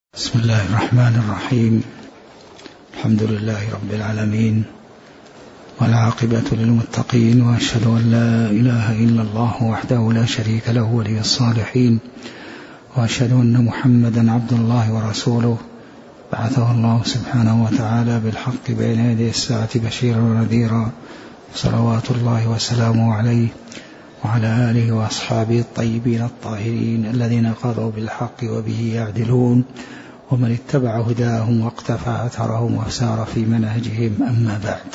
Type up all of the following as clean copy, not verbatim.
بسم الله الرحمن الرحيم. الحمد لله رب العالمين، والعاقبة للمتقين، وأشهد أن لا إله إلا الله وحده لا شريك له ولي الصالحين، وأشهد أن محمدا عبد الله ورسوله بعثه الله سبحانه وتعالى بالحق بين يدي الساعة بشيرا ونذيرا، صلوات الله وسلامه عليه وعلى آله وأصحابه الطيبين الطاهرين الذين قضوا بالحق وبه يعدلون، ومن اتبع هداهم واقتفى أثرهم وسار في منهجهم. أما بعد،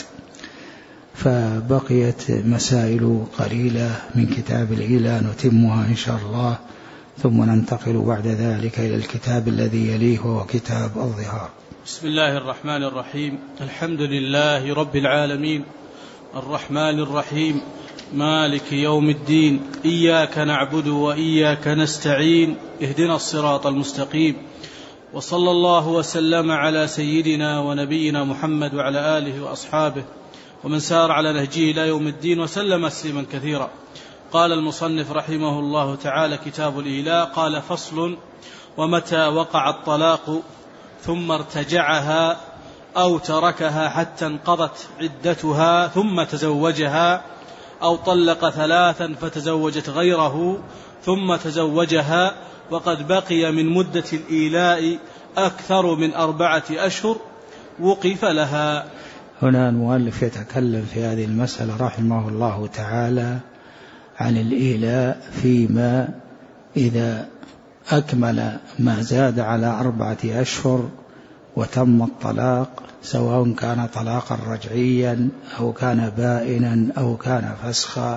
فبقيت مسائل قليلة من كتاب الإيلاء نتمها إن شاء الله، ثم ننتقل بعد ذلك إلى الكتاب الذي يليه وهو كتاب الظهار. بسم الله الرحمن الرحيم. الحمد لله رب العالمين، الرحمن الرحيم، مالك يوم الدين، إياك نعبد وإياك نستعين، اهدنا الصراط المستقيم، وصلى الله وسلم على سيدنا ونبينا محمد وعلى آله وأصحابه ومن سار على نهجه إلى يوم الدين وسلم تسليما كثيرا. قال المصنف رحمه الله تعالى: كتاب الإيلاء. قال: فصل: ومتى وقع الطلاق ثم ارتجعها أو تركها حتى انقضت عدتها ثم تزوجها، أو طلق ثلاثا فتزوجت غيره ثم تزوجها وقد بقي من مدة الإيلاء أكثر من 4 أشهر، وقف لها. هنا المؤلف يتكلم في هذه المسألة رحمه الله تعالى عن الإيلاء فيما إذا أكمل ما زاد على 4 أشهر وتم الطلاق، سواء كان طلاقا رجعيا أو كان بائنا أو كان فسخا،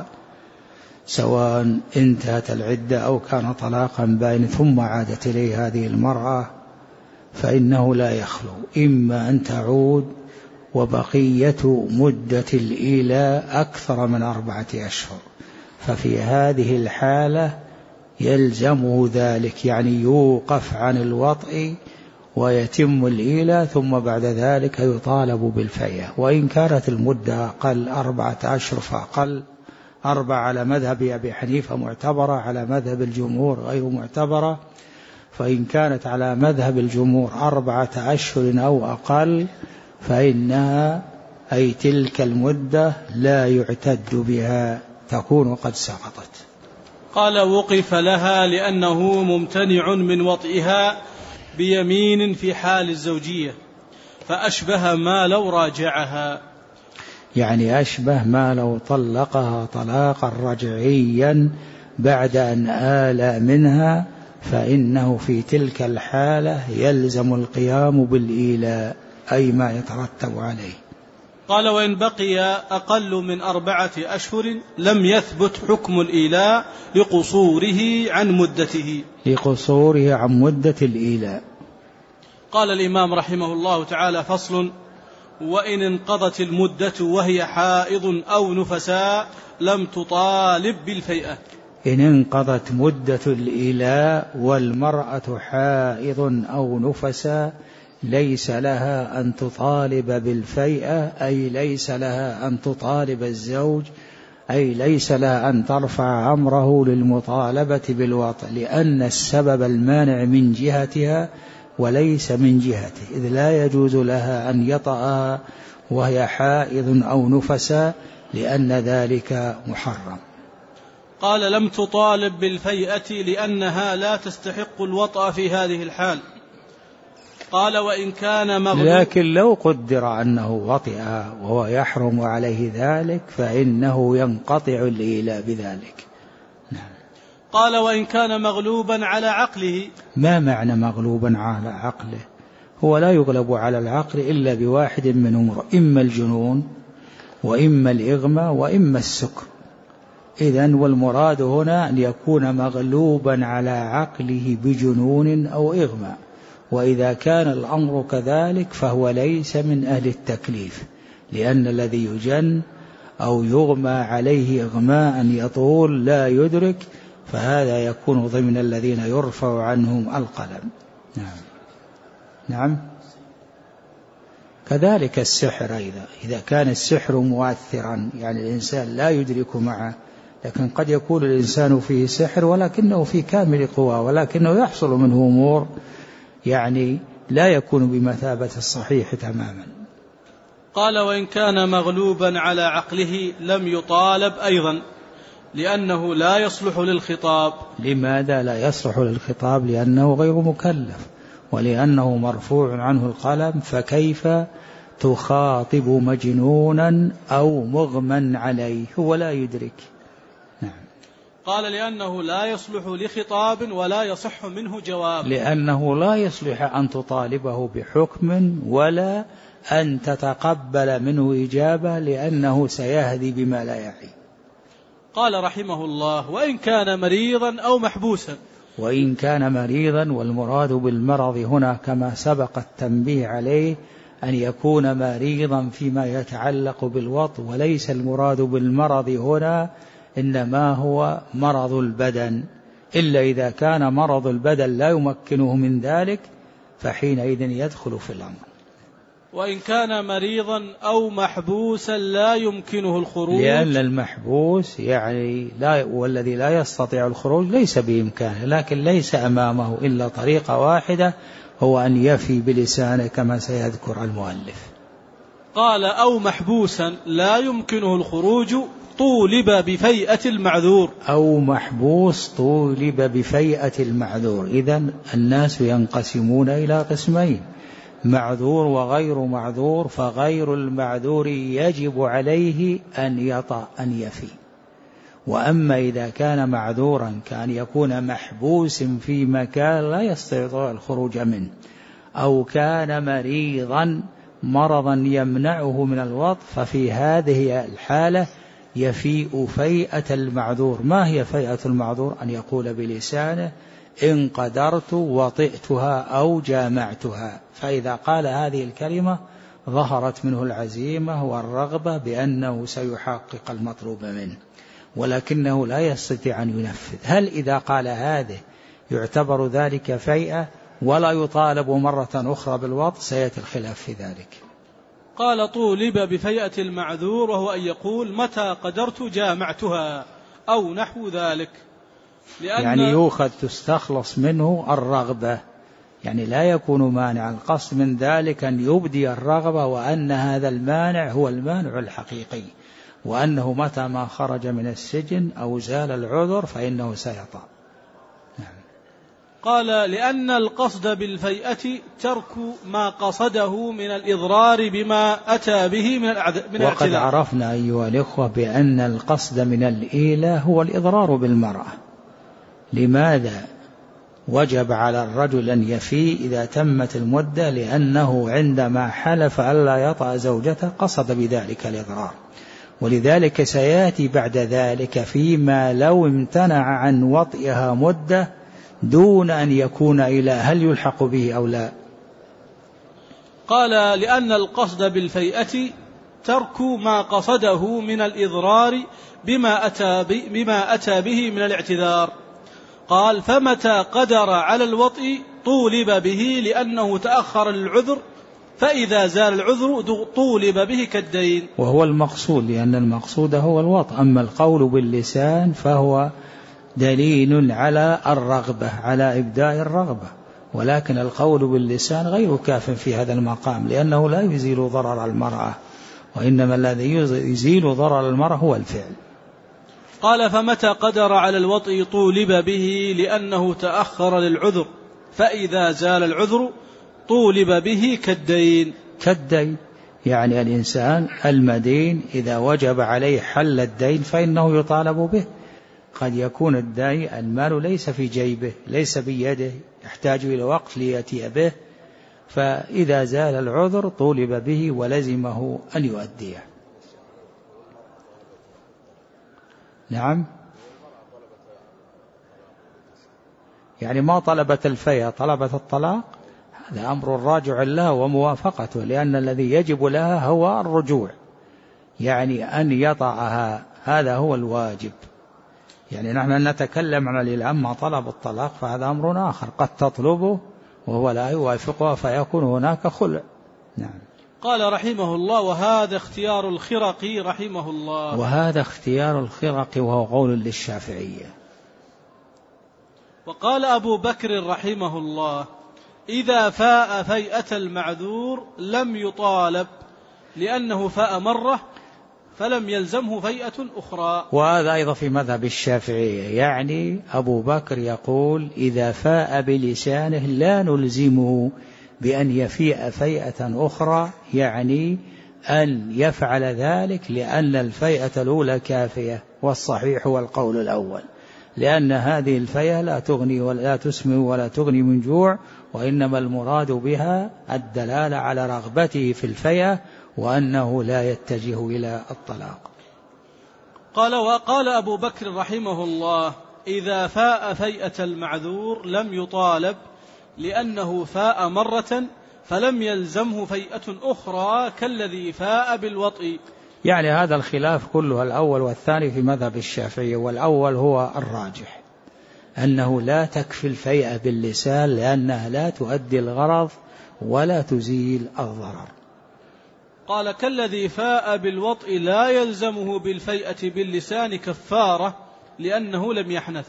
سواء انتهت العدة أو كان طلاقا بائنا ثم عادت إليه هذه المرأة، فإنه لا يخلو إما أن تعود وبقية مدة الإيلاء أكثر من 4 أشهر، ففي هذه الحالة يلزمه ذلك، يعني يوقف عن الوطء ويتم الإيلاء، ثم بعد ذلك يطالب بالفيئة. وإن كانت المدة أقل 4 أشهر فأقل، 4 على مذهب أبي حنيفة معتبرة، على مذهب الجمهور غير معتبرة. فإن كانت على مذهب الجمهور 4 أشهر أو أقل فإنها أي تلك المدة لا يعتد بها، تكون قد سقطت. قال: وقف لها لأنه ممتنع من وطئها بيمين في حال الزوجية، فأشبه ما لو راجعها، يعني أشبه ما لو طلقها طلاقا رجعيا بعد أن آل منها، فإنه في تلك الحالة يلزم القيام بالإيلاء، أي ما يترتب عليه. قال: وإن بقي أقل من 4 أشهر لم يثبت حكم الإيلاء لقصوره عن مدته، لقصوره عن مدة الإيلاء. قال الإمام رحمه الله تعالى: فصل: وإن انقضت المدة وهي حائض أو نفساء لم تطالب بالفيئة. إن انقضت مدة الإيلاء والمرأة حائض أو نفساء ليس لها أن تطالب بالفيئة، أي ليس لها أن تطالب الزوج، أي ليس لها أن ترفع أمره للمطالبة بالوطء، لأن السبب المانع من جهتها وليس من جهته، إذ لا يجوز لها أن يطأها وهي حائض أو نفساء، لأن ذلك محرم. قال: لم تطالب بالفيئة لأنها لا تستحق الوطأ في هذه الحال. قال: وإن كان لكن لو قدر أنه وطئها وهو يحرم عليه ذلك فإنه ينقطع الإيلاء بذلك. نعم. قال: وإن كان مغلوبا على عقله. ما معنى مغلوبا على عقله؟ هو لا يغلب على العقل إلا بواحد من أمور، إما الجنون وإما الإغماء وإما السكر. إذن والمراد هنا أن يكون مغلوبا على عقله بجنون أو إغماء، وإذا كان الأمر كذلك فهو ليس من أهل التكليف، لأن الذي يجن أو يغمى عليه إغماء يطول لا يدرك، فهذا يكون ضمن الذين يرفع عنهم القلم. نعم. نعم. كذلك السحر أيضا، إذا كان السحر مؤثرا، يعني الإنسان لا يدرك معه، لكن قد يكون الإنسان فيه سحر ولكنه في كامل قواه، ولكنه يحصل منه أمور يعني لا يكون بمثابة الصحيح تماما. قال: وإن كان مغلوبا على عقله لم يطالب أيضا لأنه لا يصلح للخطاب. لماذا لا يصلح للخطاب؟ لأنه غير مكلف ولأنه مرفوع عنه القلم، فكيف تخاطب مجنونا أو مغمى عليه هو لا يدرك. نعم. قال: لأنه لا يصلح لخطاب ولا يصح منه جواب. لأنه لا يصلح أن تطالبه بحكم ولا أن تتقبل منه إجابة، لأنه سيهدي بما لا يعي. قال رحمه الله: وإن كان مريضا أو محبوسا. وإن كان مريضا، والمراد بالمرض هنا كما سبق التنبيه عليه أن يكون مريضا فيما يتعلق بالوطء، وليس المراد بالمرض هنا إنما هو مرض البدن، إلا إذا كان مرض البدن لا يمكنه من ذلك فحينئذ يدخل في الأمر. وإن كان مريضا أو محبوسا لا يمكنه الخروج، لأن المحبوس يعني والذي لا يستطيع الخروج ليس بإمكانه، لكن ليس أمامه إلا طريقة واحدة، هو أن يفي بلسانه كما سيذكر المؤلف. قال: أو محبوسا لا يمكنه الخروج طولب بفيئة المعذور. أو محبوس طولب بفيئة المعذور. إذن الناس ينقسمون إلى قسمين: معذور وغير معذور، فغير المعذور يجب عليه أن يفي. وأما إذا كان معذورا كان يكون محبوس في مكان لا يستطيع الخروج منه، أو كان مريضا مرضا يمنعه من الوطء، ففي هذه الحالة يفيء فيئة المعذور. ما هي فيئة المعذور؟ أن يقول بلسانه: إن قدرت وطئتها أو جامعتها. فإذا قال هذه الكلمة ظهرت منه العزيمة والرغبة بأنه سيحقق المطلوب منه، ولكنه لا يستطيع أن ينفذ. هل إذا قال هذه يعتبر ذلك فيئة ولا يطالب مرة أخرى بالوطء؟ سيأتي الخلاف في ذلك. قال: طولب بفيئة المعذور، وهو أن يقول: متى قدرت جامعتها أو نحو ذلك. يعني يؤخذ تستخلص منه الرغبة، يعني لا يكون مانع. القصد من ذلك أن يبدي الرغبة، وأن هذا المانع هو المانع الحقيقي، وأنه متى ما خرج من السجن أو زال العذر فإنه سيطأ. نعم. قال: لأن القصد بالفيئة ترك ما قصده من الإضرار بما أتى به من الاعتذار. وقد عرفنا أيها الإخوة بأن القصد من الإيلة هو الإضرار بالمرأة. لماذا وجب على الرجل أن يفي إذا تمت المدة؟ لأنه عندما حلف ألا يطأ زوجته قصد بذلك الإضرار، ولذلك سيأتي بعد ذلك فيما لو امتنع عن وطئها مدة دون أن يكون إلى هل يلحق به أو لا. قال: لأن القصد بالفيئة ترك ما قصده من الإضرار بما أتى به من الاعتذار. قال: فمتى قدر على الوطء طولب به لأنه تأخر للعذر، فإذا زال العذر طولب به كالدين. وهو المقصود، لأن المقصود هو الوطء. أما القول باللسان فهو دليل على الرغبة، على إبداء الرغبة، ولكن القول باللسان غير كاف في هذا المقام، لأنه لا يزيل ضرر المرأة، وإنما الذي يزيل ضرر المرأة هو الفعل. قال: فمتى قدر على الوطء طولب به لأنه تأخر للعذر، فإذا زال العذر طولب به كالدين. كالدين يعني الإنسان المدين إذا وجب عليه حل الدين فإنه يطالب به. قد يكون الدين المال ليس في جيبه، ليس بيده، يحتاج إلى وقت ليأتي به، فإذا زال العذر طولب به ولزمه أن يؤديه. نعم. يعني ما طلبت الفيئة، طلبت الطلاق، هذا أمر راجع لها وموافقته، لأن الذي يجب لها هو الرجوع، يعني أن يطأها، هذا هو الواجب. يعني نحن نتكلم عن الأما طلب الطلاق فهذا أمر آخر، قد تطلبه وهو لا يوافقها فيكون هناك خلع. نعم. قال رحمه الله: وهذا اختيار الخرقي رحمه الله. وهذا اختيار الخرقي وهو قول للشافعية. وقال أبو بكر رحمه الله: إذا فاء فيئة المعذور لم يطالب لأنه فاء مرة فلم يلزمه فيئة أخرى. وهذا أيضا في مذهب الشافعية، يعني أبو بكر يقول إذا فاء بلسانه لا نلزمه بأن يفيء فيئة أخرى، يعني أن يفعل ذلك لأن الفيئة الأولى كافية، والصحيح هو القول الأول، لأن هذه الفيئة لا تغني ولا تسمن ولا تغني من جوع، وإنما المراد بها الدلالة على رغبته في الفيئة وأنه لا يتجه إلى الطلاق. وقال أبو بكر رحمه الله إذا فاء فيئة المعذور لم يطالب لأنه فاء مرة فلم يلزمه فيئة أخرى كالذي فاء بالوطء. يعني هذا الخلاف كله الأول والثاني في مذهب الشافعي، والأول هو الراجح، أنه لا تكفي الفيئة باللسان لأنها لا تؤدي الغرض ولا تزيل الضرر. قال كالذي فاء بالوطء لا يلزمه بالفيئة باللسان كفارة لأنه لم يحنث.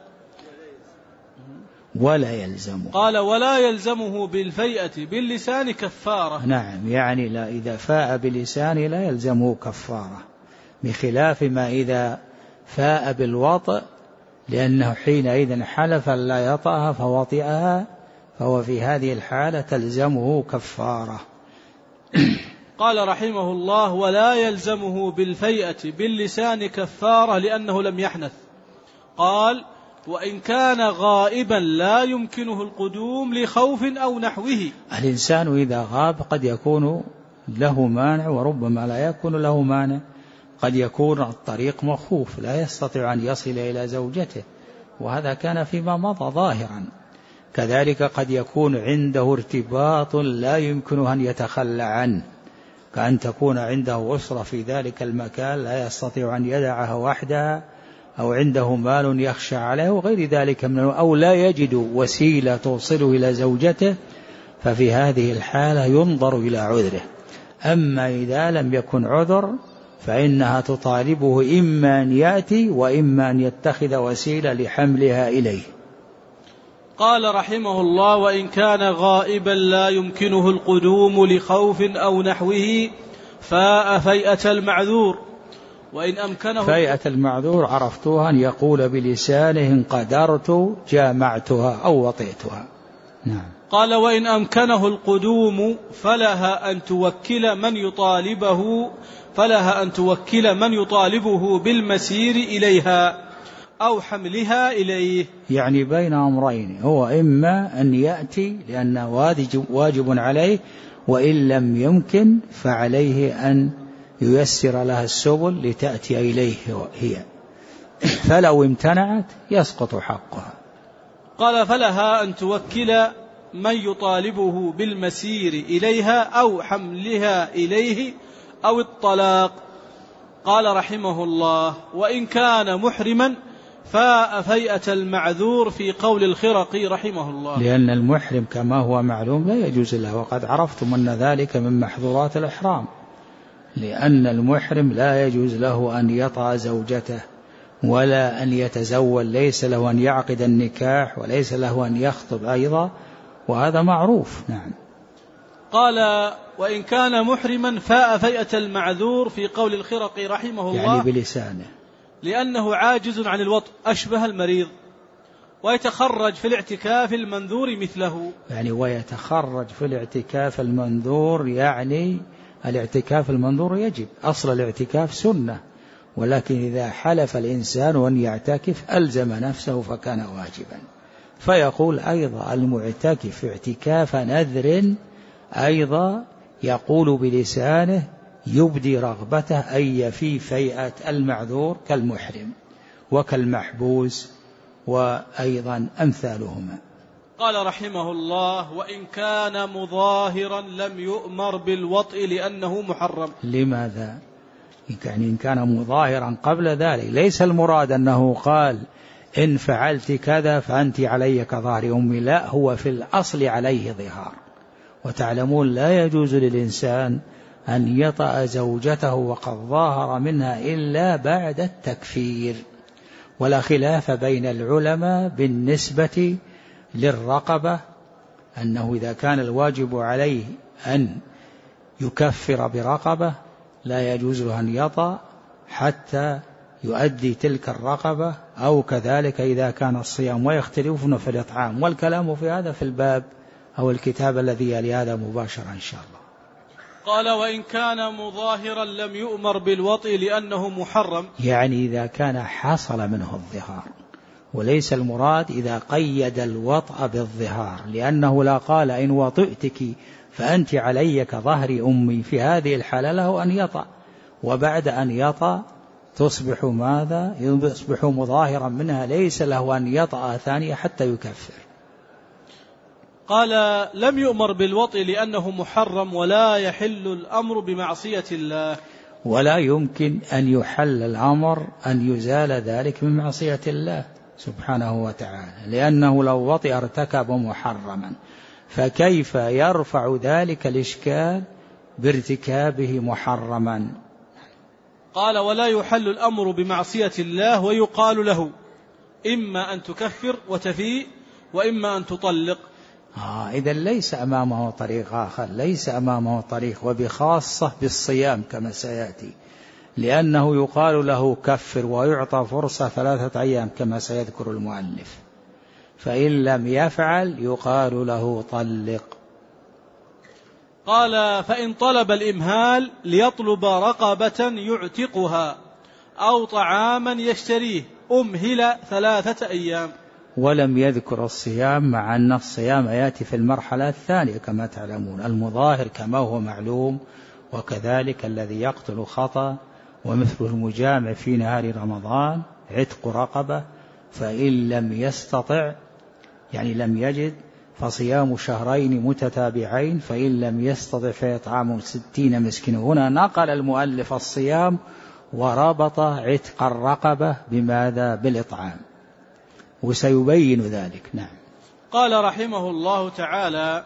ولا يلزمه، قال ولا يلزمه بالفيئة باللسان كفارة. نعم، يعني لا، إذا فاء بلسانه لا يلزمه كفارة، بخلاف ما إذا فاء بالوطء لأنه حينئذ حلف لا يطأها فوطئها، فهو في هذه الحالة تلزمه كفارة. قال رحمه الله ولا يلزمه بالفيئة باللسان كفارة لأنه لم يحنث. قال وإن كان غائبا لا يمكنه القدوم لخوف أو نحوه. الإنسان إذا غاب قد يكون له مانع وربما لا يكون له مانع، قد يكون الطريق مخوف لا يستطيع أن يصل إلى زوجته، وهذا كان فيما مضى ظاهرا. كذلك قد يكون عنده ارتباط لا يمكنه أن يتخلى عنه، كأن تكون عنده أسرة في ذلك المكان لا يستطيع أن يدعها وحدها، أو عنده مال يخشى عليه وغير ذلك أو لا يجد وسيلة توصله إلى زوجته، ففي هذه الحالة ينظر إلى عذره. أما إذا لم يكن عذر فإنها تطالبه إما أن يأتي وإما أن يتخذ وسيلة لحملها إليه. قال رحمه الله وإن كان غائبا لا يمكنه القدوم لخوف أو نحوه فاء فيئة المعذور. وإن أمكنه فيئة المعذور عرفتوها أن يقول بلسانه إن قدرت جامعتها أو وطئتها. نعم. قال وإن أمكنه القدوم فلها أن توكل من يطالبه بالمسير إليها أو حملها إليه. يعني بين أمرين، هو إما أن يأتي لأنه واجب عليه، وإن لم يمكن فعليه أن ييسر لها السبل لتأتي إليه هي، فلو امتنعت يسقط حقها. قال فلها أن توكل من يطالبه بالمسير إليها أو حملها إليه أو الطلاق. قال رحمه الله وإن كان محرما فاء فيئة المعذور في قول الخرقي رحمه الله، لأن المحرم كما هو معلوم لا يجوز له، وقد عرفتم أن ذلك من محظورات الإحرام، لأن المحرم لا يجوز له أن يطأ زوجته ولا أن يتزوج، ليس له أن يعقد النكاح وليس له أن يخطب أيضا، وهذا معروف. نعم. قال وإن كان محرما فاء فيئة المعذور في قول الخرقي رحمه الله، يعني بلسانه، لأنه عاجز عن الوطء أشبه المريض، ويتخرج في الاعتكاف المنذور مثله. يعني ويتخرج في الاعتكاف المنذور، يعني الاعتكاف المنذور يجب، أصل الاعتكاف سنة، ولكن إذا حلف الإنسان أن يعتكف ألزم نفسه فكان واجبا. فيقول أيضا المعتكف اعتكاف نذر أيضا يقول بلسانه يبدي رغبته أي في فيئة المعذور كالمحرم وكالمحبوس وأيضا أمثالهما. قال رحمه الله وإن كان مظاهرا لم يؤمر بالوطء لأنه محرم. لماذا؟ يعني إن كان مظاهرا قبل ذلك، ليس المراد أنه قال إن فعلت كذا فأنت علي كظهر أمي، لا، هو في الأصل عليه ظهار. وتعلمون لا يجوز للإنسان أن يطأ زوجته وقد ظاهر منها إلا بعد التكفير، ولا خلاف بين العلماء بالنسبة للرقبة أنه إذا كان الواجب عليه أن يكفر برقبة لا يجوز له أن يطأ حتى يؤدي تلك الرقبة، أو كذلك إذا كان الصيام، ويختلفون في الإطعام. والكلام في هذا في الباب أو الكتاب الذي يلي هذا مباشرة إن شاء الله. قال: وإن كان مظاهرا لم يؤمر بالوطء لأنه محرم. يعني إذا كان حصل منه الظهار، وليس المراد إذا قيد الوطء بالظهار، لأنه لا قال إن وطئتك فأنت علي كظهر أمي، في هذه الحالة له أن يطأ، وبعد أن يطأ تصبح ماذا؟ يصبح مظاهرا منها، ليس له أن يطأ ثانية حتى يكفر. قال: لم يؤمر بالوطء لأنه محرم ولا يحل الأمر بمعصية الله. ولا يمكن أن يحل الأمر أن يزال ذلك من معصية الله سبحانه وتعالى، لأنه لو وطئ ارتكب محرما، فكيف يرفع ذلك الإشكال بارتكابه محرما؟ قال: ولا يحل الأمر بمعصية الله، ويقال له إما أن تكفر وتفيء وإما أن تطلق. إذن ليس أمامه طريق آخر، ليس أمامه طريق، وبخاصة بالصيام كما سيأتي، لأنه يقال له كفر ويعطى فرصة 3 أيام كما سيذكر المؤلف، فإن لم يفعل يقال له طلق. قال: فإن طلب الإمهال ليطلب رقبة يعتقها أو طعاما يشتريه أمهل 3 أيام. ولم يذكر الصيام، مع أن الصيام يأتي في المرحلة الثانية كما تعلمون، المظاهر كما هو معلوم، وكذلك الذي يقتل خطأ، ومثل المجامع في نهار رمضان عتق رقبة، فإن لم يستطع يعني لم يجد فصيام شهرين متتابعين، فإن لم يستطع فإطعام 60 مسكينا. هنا نقل المؤلف الصيام وربط عتق الرقبة بماذا؟ بالإطعام، وسيبين ذلك. نعم. قال رحمه الله تعالى: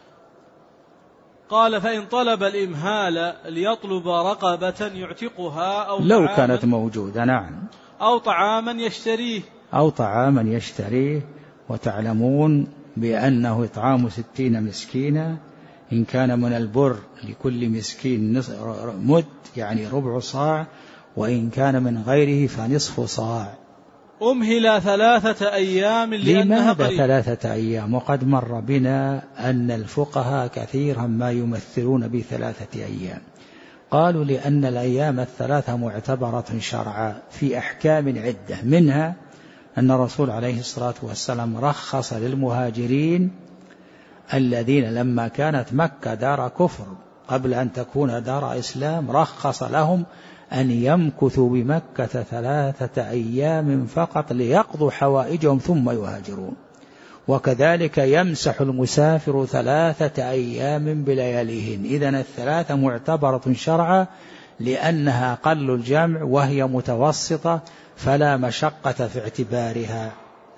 قال: فإن طلب الإمهال ليطلب رقبة يعتقها أو لو كانت موجودة، نعم، أو طعاما يشتريه، أو طعاما يشتريه، وتعلمون بأنه إطعام 60 مسكينا، إن كان من البر لكل مسكين مد يعني ربع صاع، وإن كان من غيره فنصف صاع. أمهل 3 أيام لأنها لماذا 3 أيام؟ وقد مر بنا أن الفقهاء كثيرا ما يمثلون ب3 أيام. قالوا لأن الأيام 3 معتبرة شرعا في أحكام عدة، منها أن الرسول عليه الصلاة والسلام رخص للمهاجرين الذين لما كانت مكة دار كفر قبل أن تكون دار إسلام، رخص لهم أن يمكثوا بمكة 3 أيام فقط ليقضوا حوائجهم ثم يهاجرون. وكذلك يمسح المسافر 3 أيام بلياليهن. إذن 3 معتبرة شرعا لأنها أقل الجمع وهي متوسطة، فلا مشقة في اعتبارها.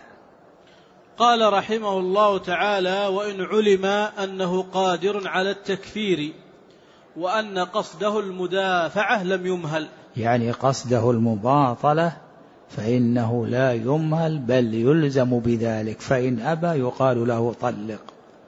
قال رحمه الله تعالى: وإن علم أنه قادر على التكفير وأن قصده المدافعة لم يمهل، يعني قصده المباطلة فإنه لا يمهل بل يلزم بذلك، فإن أبى يقال له طلق.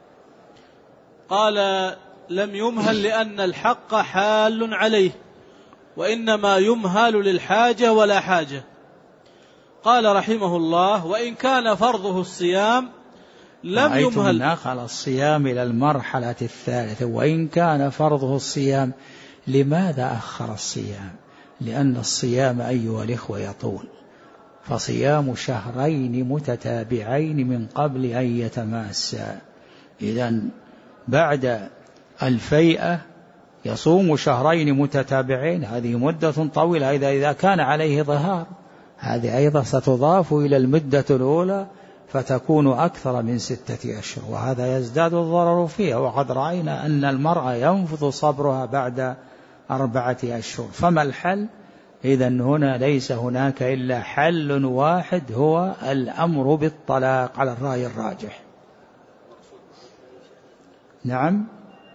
قال: لم يمهل لأن الحق حال عليه، وإنما يمهل للحاجة ولا حاجة. قال رحمه الله: وإن كان فرضه الصيام لم يمهل. نقل الصيام إلى المرحلة الثالثة، وإن كان فرضه الصيام. لماذا أخر الصيام؟ لأن الصيام أيها الإخوة يطول، فصيام شهرين متتابعين من قبل أن يتماسا، إذن بعد الفيئة يصوم شهرين متتابعين، هذه مدة طويلة. إذا كان عليه ظهار هذه أيضا ستضاف إلى المدة الأولى فتكون أكثر من 6 أشهر، وهذا يزداد الضرر فيها. وقد رأينا أن المرأة ينفذ صبرها بعد 4 أشهر، فما الحل؟ إذن هنا ليس هناك إلا حل واحد، هو الأمر بالطلاق على الرأي الراجح. نعم،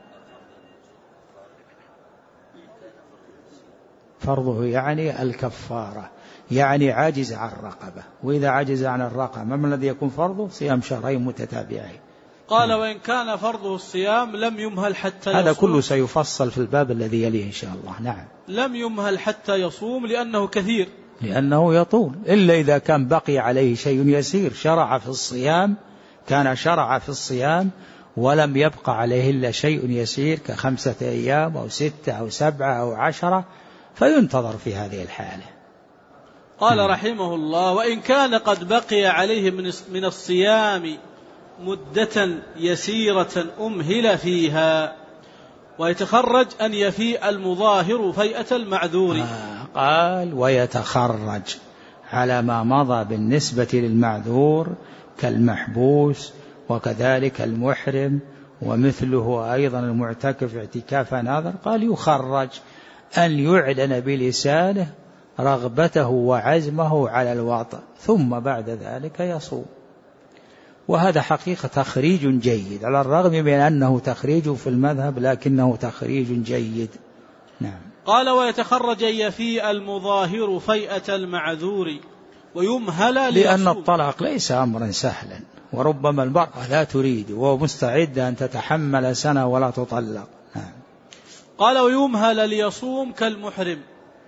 فرضه يعني الكفارة، يعني عاجز عن الرقبة، وإذا عجز عن الرقبة ما الذي يكون فرضه؟ صيام شهرين متتابعين. قال وإن كان فرضه الصيام لم يمهل حتى يصوم. هذا كله سيفصل في الباب الذي يليه إن شاء الله. نعم. لم يمهل حتى يصوم لأنه كثير، لأنه يطول، إلا إذا كان بقي عليه شيء يسير شرع في الصيام، كان شرع في الصيام ولم يبقى عليه إلا شيء يسير ك5 أيام أو 6 أو 7 أو 10، فينتظر في هذه الحالة. قال رحمه الله وإن كان قد بقي عليه من الصيام مدة يسيرة أمهل فيها، ويتخرج أن يفيء المظاهر فيئة المعذور. قال ويتخرج على ما مضى بالنسبة للمعذور كالمحبوس وكذلك المحرم ومثله أيضا المعتكف اعتكاف ناظر. قال يخرج أن يعلن بلسانه رغبته وعزمه على الوطء ثم بعد ذلك يصوم. وهذا حقيقة تخريج جيد، على الرغم من أنه تخريج في المذهب لكنه تخريج جيد. نعم. قال ويتخرج أن يفيء المظاهر فيئة المعذور ويمهل لأن الطلاق ليس أمرا سهلا، وربما المرأة لا تريد ومستعدة أن تتحمل سنة ولا تطلق. نعم. قال ويمهل ليصوم كالمحرم.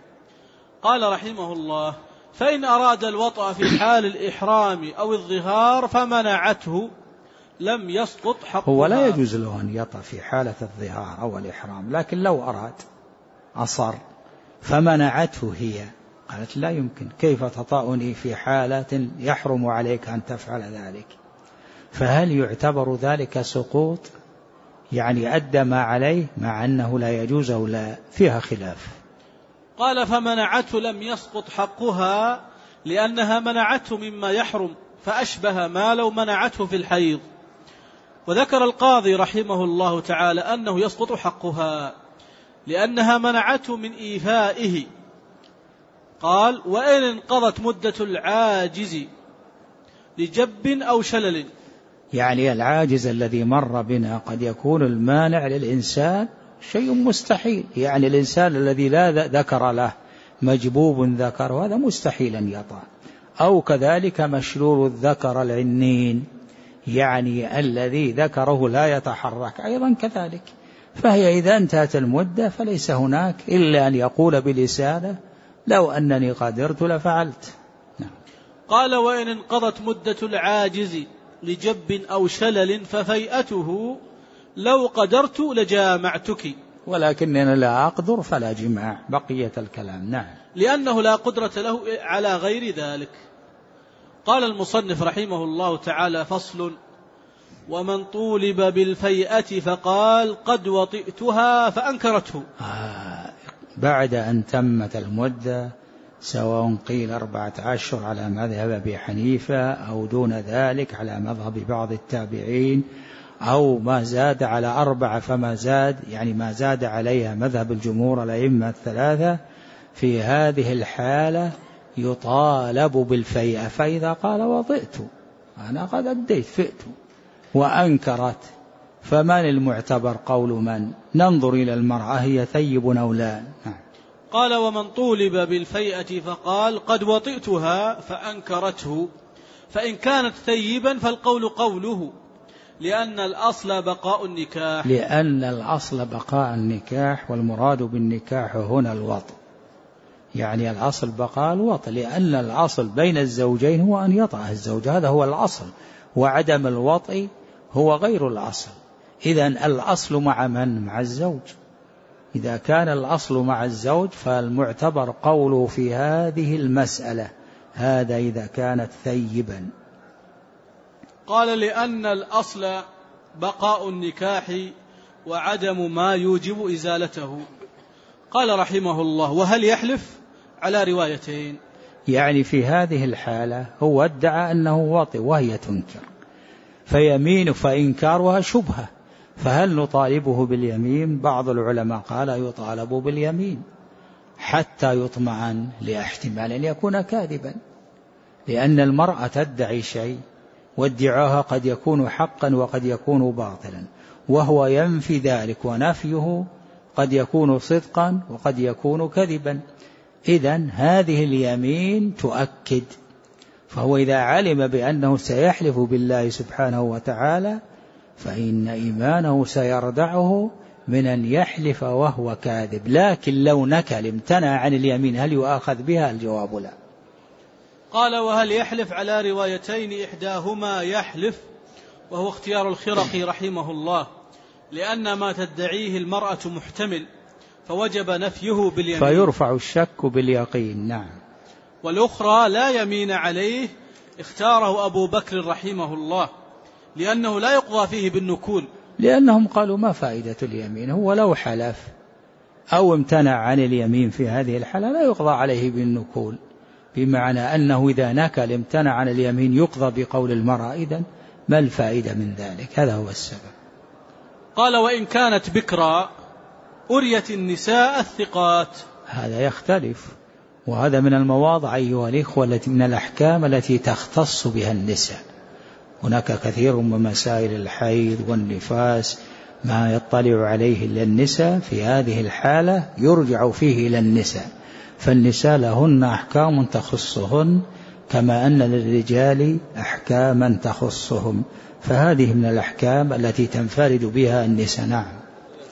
قال رحمه الله فإن أراد الوطأ في حال الإحرام أو الظهار فمنعته لم يسقط حقها. هو لا يجوز له أن يطأ في حالة الظهار أو الإحرام، لكن لو أراد أصر فمنعته هي، قالت لا يمكن، كيف تطأني في حالة يحرم عليك أن تفعل ذلك؟ فهل يعتبر ذلك سقوط؟ يعني أدى ما عليه مع أنه لا يجوز أو لا؟ فيها خلاف. قال فمنعته لم يسقط حقها لأنها منعته مما يحرم، فأشبه ما لو منعته في الحيض. وذكر القاضي رحمه الله تعالى أنه يسقط حقها لأنها منعته من إيفائه. قال وإن انقضت مدة العاجز لجب أو شلل، يعني العاجز الذي مر بنا قد يكون المانع للإنسان شيء مستحيل، يعني الإنسان الذي لا ذكر له مجبوب ذكر وهذا مستحيل أن يطأ، أو كذلك مشلول الذكر العنين، يعني الذي ذكره لا يتحرك أيضا كذلك. فهي إذا انتهت المدة فليس هناك إلا أن يقول بلسانه لو أنني قدرت لفعلت. نعم. قال وإن انقضت مدة العاجز لجب أو شلل ففيئته لو قدرت لجامعتك، ولكننا لا أقدر فلا جماع، بقية الكلام. نعم. لأنه لا قدرة له على غير ذلك. قال المصنف رحمه الله تعالى فصل ومن طولب بالفيئة فقال قد وطئتها فأنكرته. بعد أن تمت المدة، سواء قيل 14 على مذهب أبي حنيفة أو دون ذلك على مذهب بعض التابعين، أو ما زاد على 4 فما زاد، يعني ما زاد عليها مذهب الجمهور الأئمة الثلاثة، في هذه الحالة يطالب بالفيئة. فإذا قال وطئت أنا قد أديت فئت وأنكرت، فمن المعتبر قول من؟ ننظر إلى المرأة هي ثيب أو لا. قال ومن طولب بالفيئة فقال قد وطئتها فأنكرته، فإن كانت ثيبا فالقول قوله لأن الأصل بقاء النكاح. لأن الأصل بقاء النكاح، والمراد بالنكاح هنا الوطء، يعني الأصل بقاء الوطء، لأن الأصل بين الزوجين هو أن يطأ الزوج، هذا هو الأصل، وعدم الوطء هو غير الأصل. إذن الأصل مع من؟ مع الزوج. إذا كان الأصل مع الزوج فالمعتبر قوله في هذه المسألة، هذا إذا كانت ثيبا. قال لأن الأصل بقاء النكاح وعدم ما يوجب إزالته. قال رحمه الله وهل يحلف؟ على روايتين، يعني في هذه الحالة هو ادعى أنه وطئ وهي تنكر، فيمين فإنكارها شبهة، فهل نطالبه باليمين؟ بعض العلماء قال يطالب باليمين حتى يطمئن، لاحتمال أن يكون كاذبا، لأن المرأة تدعي شيء وادعاها قد يكون حقا وقد يكون باطلا، وهو ينفي ذلك، ونفيه قد يكون صدقا وقد يكون كذبا. إذن هذه اليمين تؤكد، فهو إذا علم بأنه سيحلف بالله سبحانه وتعالى فإن إيمانه سيردعه من أن يحلف وهو كاذب. لكن لو نكل امتنع عن اليمين هل يؤاخذ بها؟ الجواب لا. قال: وهل يحلف على روايتين إحداهما يحلف، وهو اختيار الخرقي رحمه الله، لأن ما تدعيه المرأة محتمل فوجب نفيه باليمين، فيرفع الشك باليقين. نعم. والأخرى لا يمين عليه، اختاره أبو بكر رحمه الله لأنه لا يقضى فيه بالنكول، لأنهم قالوا ما فائدة اليمين، هو لو حلف أو امتنع عن اليمين في هذه الحالة لا يقضى عليه بالنكول، بمعنى أنه إذا نكل امتنع عن اليمين يقضى بقول المرأة، إذن ما الفائدة من ذلك؟ هذا هو السبب. قال: وإن كانت بكرا أريت النساء الثقات. هذا يختلف، وهذا من المواضع أيها الإخوة التي من الأحكام التي تختص بها النساء. هناك كثير من مسائل الحيض والنفاس ما يطلع عليه إلا النساء، في هذه الحالة يرجع فيه إلى النساء، فالنساء لهن أحكام تخصهن كما أن للرجال أحكاما تخصهم، فهذه من الأحكام التي تنفرد بها النساء. نعم.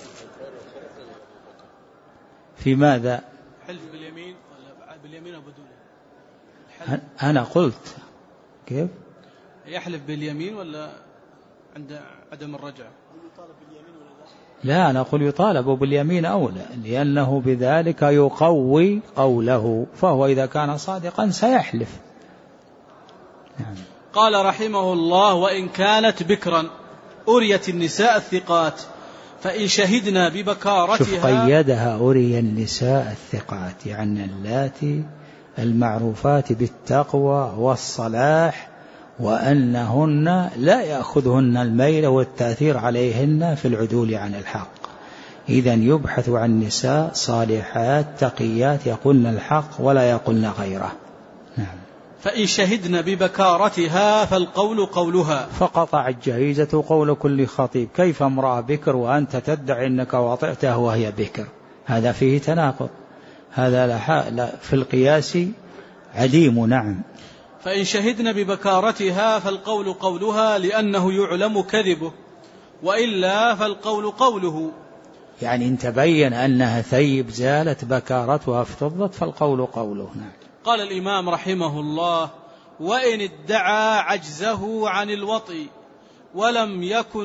في ماذا؟ حلف باليمين ولا باليمين أو بدونه؟ أنا قلت كيف؟ يحلف باليمين ولا عند عدم الرجعة؟ لا، أنا أقول يطالب باليمين أولى، لأنه بذلك يقوي قوله، فهو إذا كان صادقا سيحلف. نعم. قال رحمه الله: وإن كانت بكرا أريت النساء الثقات، فإن شهدنا ببكارتها. شوف، قيدها أري النساء الثقات، يعني اللاتي المعروفات بالتقوى والصلاح، وأنهن لا يأخذهن الميل والتأثير عليهن في العدول عن الحق. إذن يبحث عن نساء صالحات تقيات يقولن الحق ولا يقولن غيره. نعم. فإن شهدنا ببكارتها فالقول قولها. فقطع الجهيزة قول كل خطيب، كيف امرأة بكر وأنت تدعي أنك واطئتها وهي بكر؟ هذا فيه تناقض، هذا في القياس عديم. نعم. فإن شهدنا ببكارتها فالقول قولها لأنه يعلم كذبه، وإلا فالقول قوله. يعني إن تبين أنها ثيب زالت بكارتها افتضت فالقول قوله. نعم. قال الإمام رحمه الله: وإن ادعى عجزه عن الوطء ولم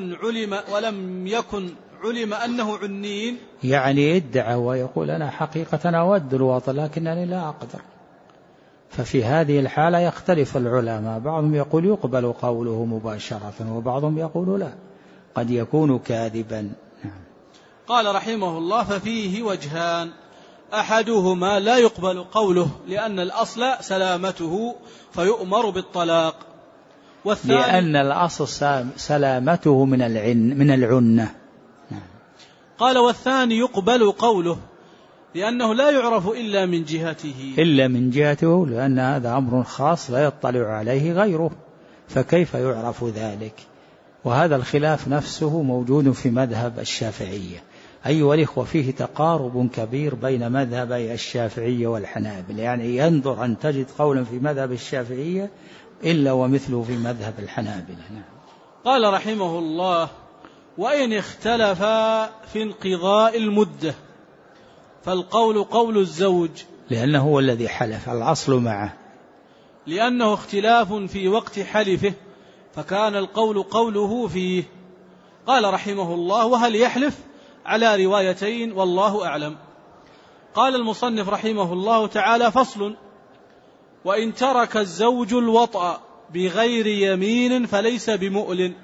يكن علم أنه عنين، يعني ادعى ويقول أنا حقيقة أود الوطء لكنني لا أقدر، ففي هذه الحالة يختلف العلماء، بعضهم يقول يقبل قوله مباشرة وبعضهم يقول لا، قد يكون كاذبا. نعم. قال رحمه الله: ففيه وجهان، أحدهما لا يقبل قوله لأن الأصل سلامته فيؤمر بالطلاق، والثاني لأن الأصل سلامته من العنة. نعم. قال: والثاني يقبل قوله لأنه لا يعرف إلا من جهته، لأن هذا أمر خاص لا يطلع عليه غيره، فكيف يعرف ذلك؟ وهذا الخلاف نفسه موجود في مذهب الشافعية. أيها الإخوة، فيه تقارب كبير بين مذهبي الشافعية والحنابلة، يعني يندر أن تجد قولا في مذهب الشافعية إلا ومثله في مذهب الحنابلة. نعم. قال رحمه الله: وإن اختلف في انقضاء المدة فالقول قول الزوج، لأنه هو الذي حلف، الأصل معه، لأنه اختلاف في وقت حلفه فكان القول قوله فيه. قال رحمه الله: وهل يحلف؟ على روايتين والله أعلم. قال المصنف رحمه الله تعالى: فصل: وإن ترك الزوج الوطأ بغير يمين فليس بمؤل.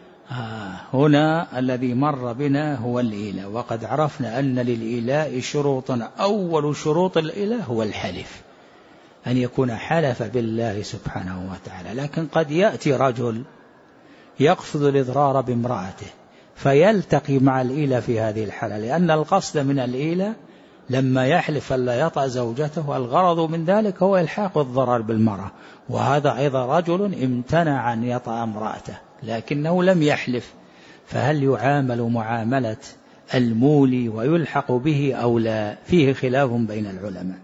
هنا الذي مر بنا هو الإيلاء، وقد عرفنا أن للإيلاء شروطا، أول شروط الإيلاء هو الحلف، أن يكون حلف بالله سبحانه وتعالى. لكن قد يأتي رجل يقصد الإضرار بامرأته فيلتقي مع الإيلاء في هذه الحالة، لأن القصد من الإيلاء لما يحلف ألا يطأ زوجته الغرض من ذلك هو إلحاق الضرر بالمرأة، وهذا أيضا رجل امتنع أن يطأ امرأته لكنه لم يحلف، فهل يعامل معاملة المولي ويلحق به أو لا؟ فيه خلاف بين العلماء.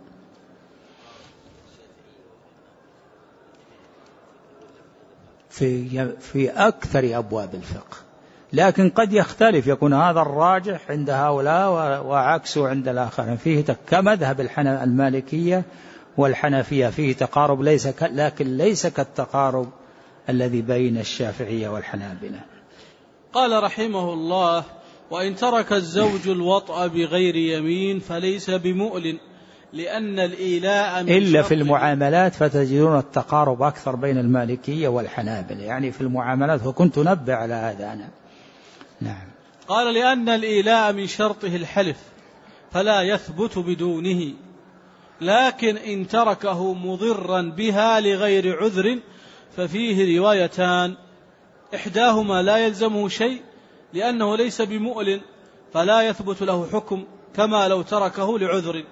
في أكثر أبواب الفقه، لكن قد يختلف، يكون هذا الراجح عند هؤلاء وعكسه عند الآخرين. فيه كمذهب المالكية والحنفية فيه تقارب، لكن ليس كالتقارب الذي بين الشافعية والحنابلة. قال رحمه الله: وإن ترك الزوج الوطأ بغير يمين فليس بمؤل، لأن الإيلاء إلا في المعاملات فتجدون التقارب أكثر بين المالكية والحنابلة، يعني في المعاملات، وكنت نبه على هذا أنا. نعم. قال: لأن الإيلاء من شرطه الحلف فلا يثبت بدونه، لكن إن تركه مضرا بها لغير عذر ففيه روايتان: إحداهما لا يلزمه شيء لأنه ليس بمؤل فلا يثبت له حكم كما لو تركه لعذر،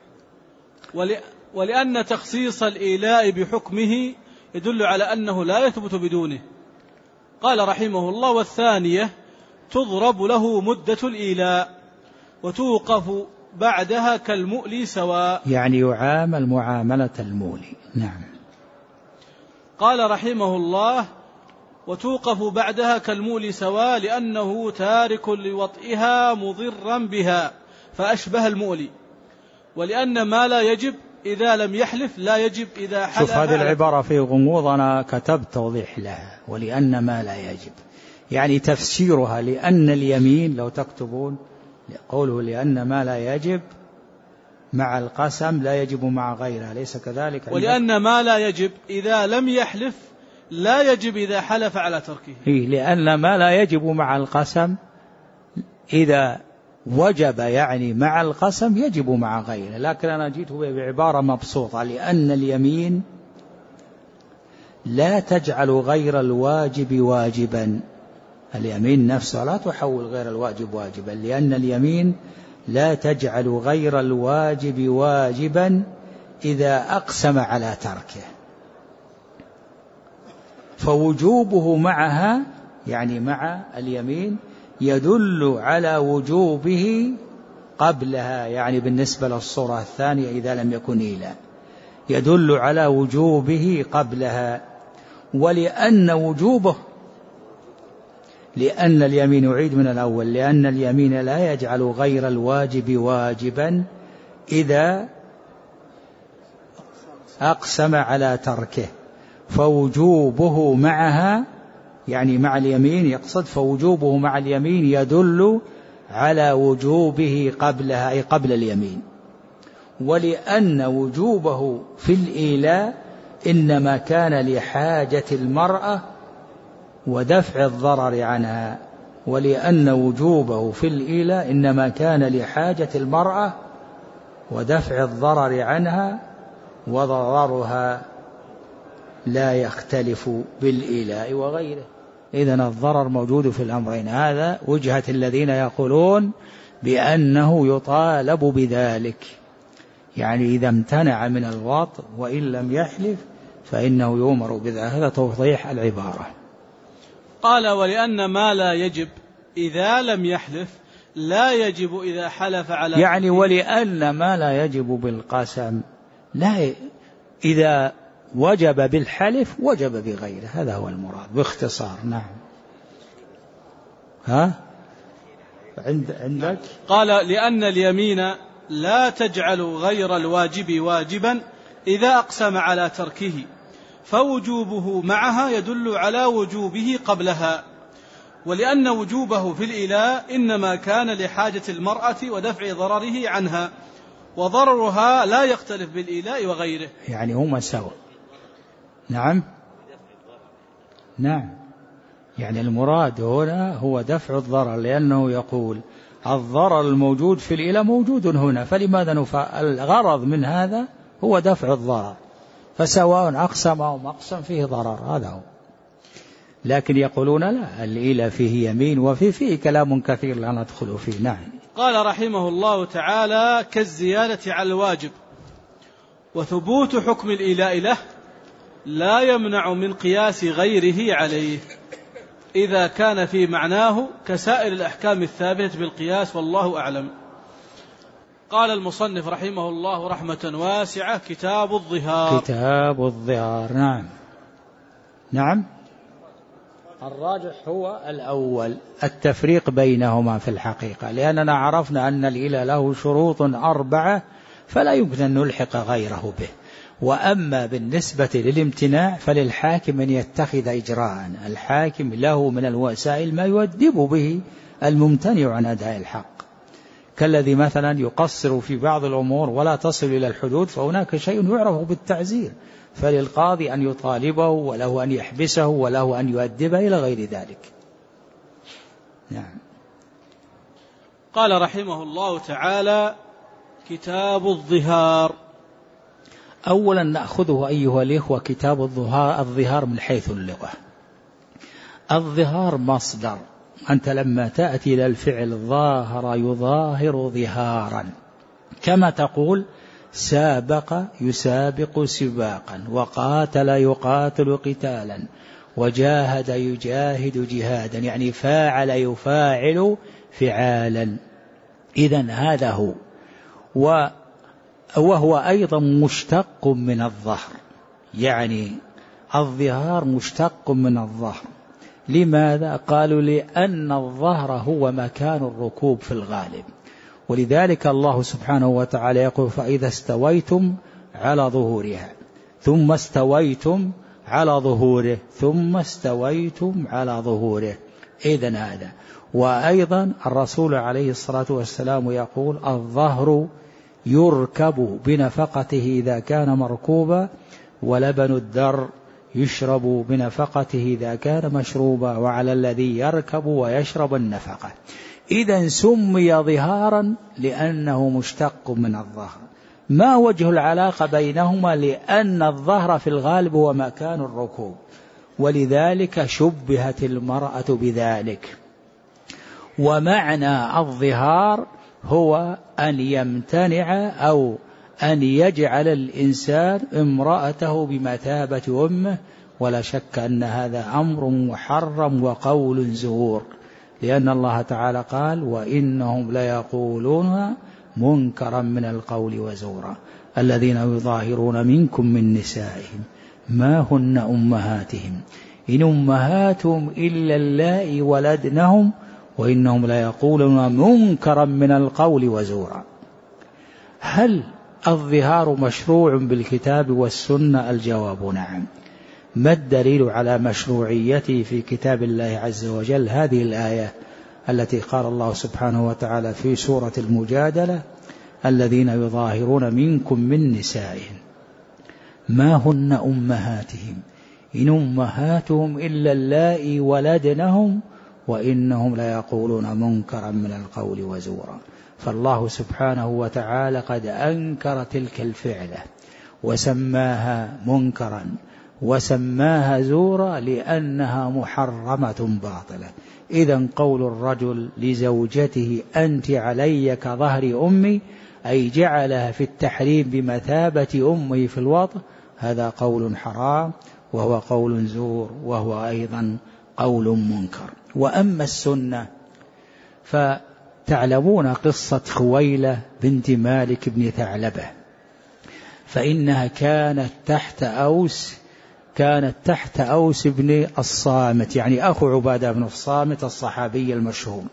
ولأن تخصيص الإيلاء بحكمه يدل على أنه لا يثبت بدونه. قال رحمه الله: والثانية تضرب له مدة الإيلاء وتوقف بعدها كالمؤلي سواء، يعني يعامل معاملة المولي. نعم. قال رحمه الله: وتوقف بعدها كالمولي سواء، لأنه تارك لوطئها مضرا بها فأشبه المولي، ولأن ما لا يجب إذا لم يحلف لا يجب إذا حلف. شوف هذه العبارة في غموض، أنا كتبت توضيح لها. ولأن ما لا يجب يعني تفسيرها لأن اليمين، لو تكتبون قوله لأن ما لا يجب مع القسم لا يجب مع غيرها، ليس كذلك؟ ولأن ما لا يجب إذا لم يحلف لا يجب إذا حلف على تركه. لأن ما لا يجب مع القسم إذا وجب يعني مع القسم يجب مع غيره، لكن أنا جيت بعبارة مبسوطة: لأن اليمين لا تجعل غير الواجب واجبا. اليمين نفسها لا تحول غير الواجب واجبا، لأن اليمين لا تجعل غير الواجب واجبا إذا أقسم على تركه، فوجوبه معها يعني مع اليمين يدل على وجوبه قبلها، يعني بالنسبة للصورة الثانية إذا لم يكن إيلاء يدل على وجوبه قبلها. ولأن وجوبه، لأن اليمين يعيد من الأول، لأن اليمين لا يجعل غير الواجب واجبا إذا أقسم على تركه، فوجوبه معها يعني مع اليمين يقصد، فوجوبه مع اليمين يدل على وجوبه قبلها أي قبل اليمين. ولأن وجوبه في الإيلاء إنما كان لحاجة المرأة ودفع الضرر عنها، ولأن وجوبه في الإيلاء إنما كان لحاجة المرأة ودفع الضرر عنها، وضررها لا يختلف بالإيلاء وغيره. إذن الضرر موجود في الأمرين. هذا وجهة الذين يقولون بأنه يطالب بذلك، يعني إذا امتنع من الوطء وإن لم يحلف فإنه يؤمر بذلك. هذا توضيح العبارة. قال: ولأن ما لا يجب إذا لم يحلف لا يجب إذا حلف على يعني ولأن ما لا يجب بالقسم لا إذا وجب بالحلف وجب بغيره، هذا هو المراد باختصار. نعم. عندك قال: لأن اليمين لا تجعل غير الواجب واجبا إذا أقسم على تركه، فوجوبه معها يدل على وجوبه قبلها، ولأن وجوبه في الإيلاء إنما كان لحاجة المرأة ودفع ضرره عنها، وضررها لا يختلف بالإيلاء وغيره، يعني هما سواء. نعم. نعم، يعني المراد هنا هو دفع الضرر، لأنه يقول الضرر الموجود في الإيلاء موجود هنا، فلماذا الغرض من هذا هو دفع الضرر، فسواء أقسم أو ما أقسم فيه ضرر، هذا هو. لكن يقولون لا، الإيلاء فيه يمين وفيه كلام كثير لا ندخل فيه. نعم. قال رحمه الله تعالى: كالزيادة على الواجب، وثبوت حكم الإيلاء له لا يمنع من قياس غيره عليه إذا كان في معناه كسائر الأحكام الثابتة بالقياس، والله أعلم. قال المصنف رحمه الله رحمة واسعة: كتاب الظهار. كتاب الظهار. نعم. نعم. الراجح هو الأول، التفريق بينهما في الحقيقة، لأننا عرفنا أن الإله له شروط 4 فلا يمكن أن نلحق غيره به. وأما بالنسبة للامتناع فللحاكم أن يتخذ إجراء، الحاكم له من الوسائل ما يؤدب به الممتنع عن أداء الحق، كالذي مثلا يقصر في بعض الأمور ولا تصل إلى الحدود، فهناك شيء يعرف بالتعزير، فللقاضي أن يطالبه وله أن يحبسه وله أن يؤدبه إلى غير ذلك. نعم. قال رحمه الله تعالى: كتاب الظهار. أولا نأخذه أيها الإخوة كتاب الظهار من حيث اللغة. الظهار مصدر، أنت لما تأتي إلى الفعل ظاهر يظاهر ظهارا، كما تقول سابق يسابق سباقا، وقاتل يقاتل قتالا، وجاهد يجاهد جهادا، يعني فاعل يفاعل فعالا. إذن هذا هو، وهو أيضا مشتق من الظهر، يعني الظهار مشتق من الظهر. لماذا؟ قالوا لأن الظهر هو مكان الركوب في الغالب، ولذلك الله سبحانه وتعالى يقول: فإذا استويتم على ظهورها ثم استويتم على ظهوره ثم استويتم على ظهوره. إذن هذا. وأيضا الرسول عليه الصلاة والسلام يقول: الظهر يركب بنفقته إذا كان مركوبا، ولبن الدر يشرب بنفقته إذا كان مشروبا، وعلى الذي يركب ويشرب النفقة. إذن سمي ظهارا لأنه مشتق من الظهر. ما وجه العلاقة بينهما؟ لأن الظهر في الغالب هو مكان الركوب، ولذلك شبهت المرأة بذلك. ومعنى الظهار هو أن يمتنع أو أن يجعل الإنسان امرأته بمثابة أمه، ولا شك أن هذا أمر محرم وقول زور، لأن الله تعالى قال: وإنهم ليقولون منكرا من القول وزورا الذين يظاهرون منكم من نسائهم ما هن أمهاتهم إن أمهاتهم إلا اللائي ولدنهم وإنهم ليقولون منكرا من القول وزورا. هل الظهار مشروع بالكتاب والسنة؟ الجواب نعم. ما الدليل على مشروعيته في كتاب الله عز وجل؟ هذه الآية التي قال الله سبحانه وتعالى في سورة المجادلة: الذين يظاهرون منكم من نسائهم ما هن أمهاتهم إن أمهاتهم إلا اللائي ولدنهم وإنهم ليقولون منكرا من القول وزورا. فالله سبحانه وتعالى قد أنكر تلك الفعلة وسماها منكرا وسماها زورا لأنها محرمة باطلة. إذن قول الرجل لزوجته أنت علي كظهر أمي، أي جعلها في التحريم بمثابة أمي في الوطء، هذا قول حرام وهو قول زور وهو أيضا قول منكر. وأما السنة فتعلمون قصة خويلة بنت مالك بن ثعلبة، فإنها كانت تحت أوس بن الصامت، يعني أخو عبادة بن الصامت الصحابي المشهور،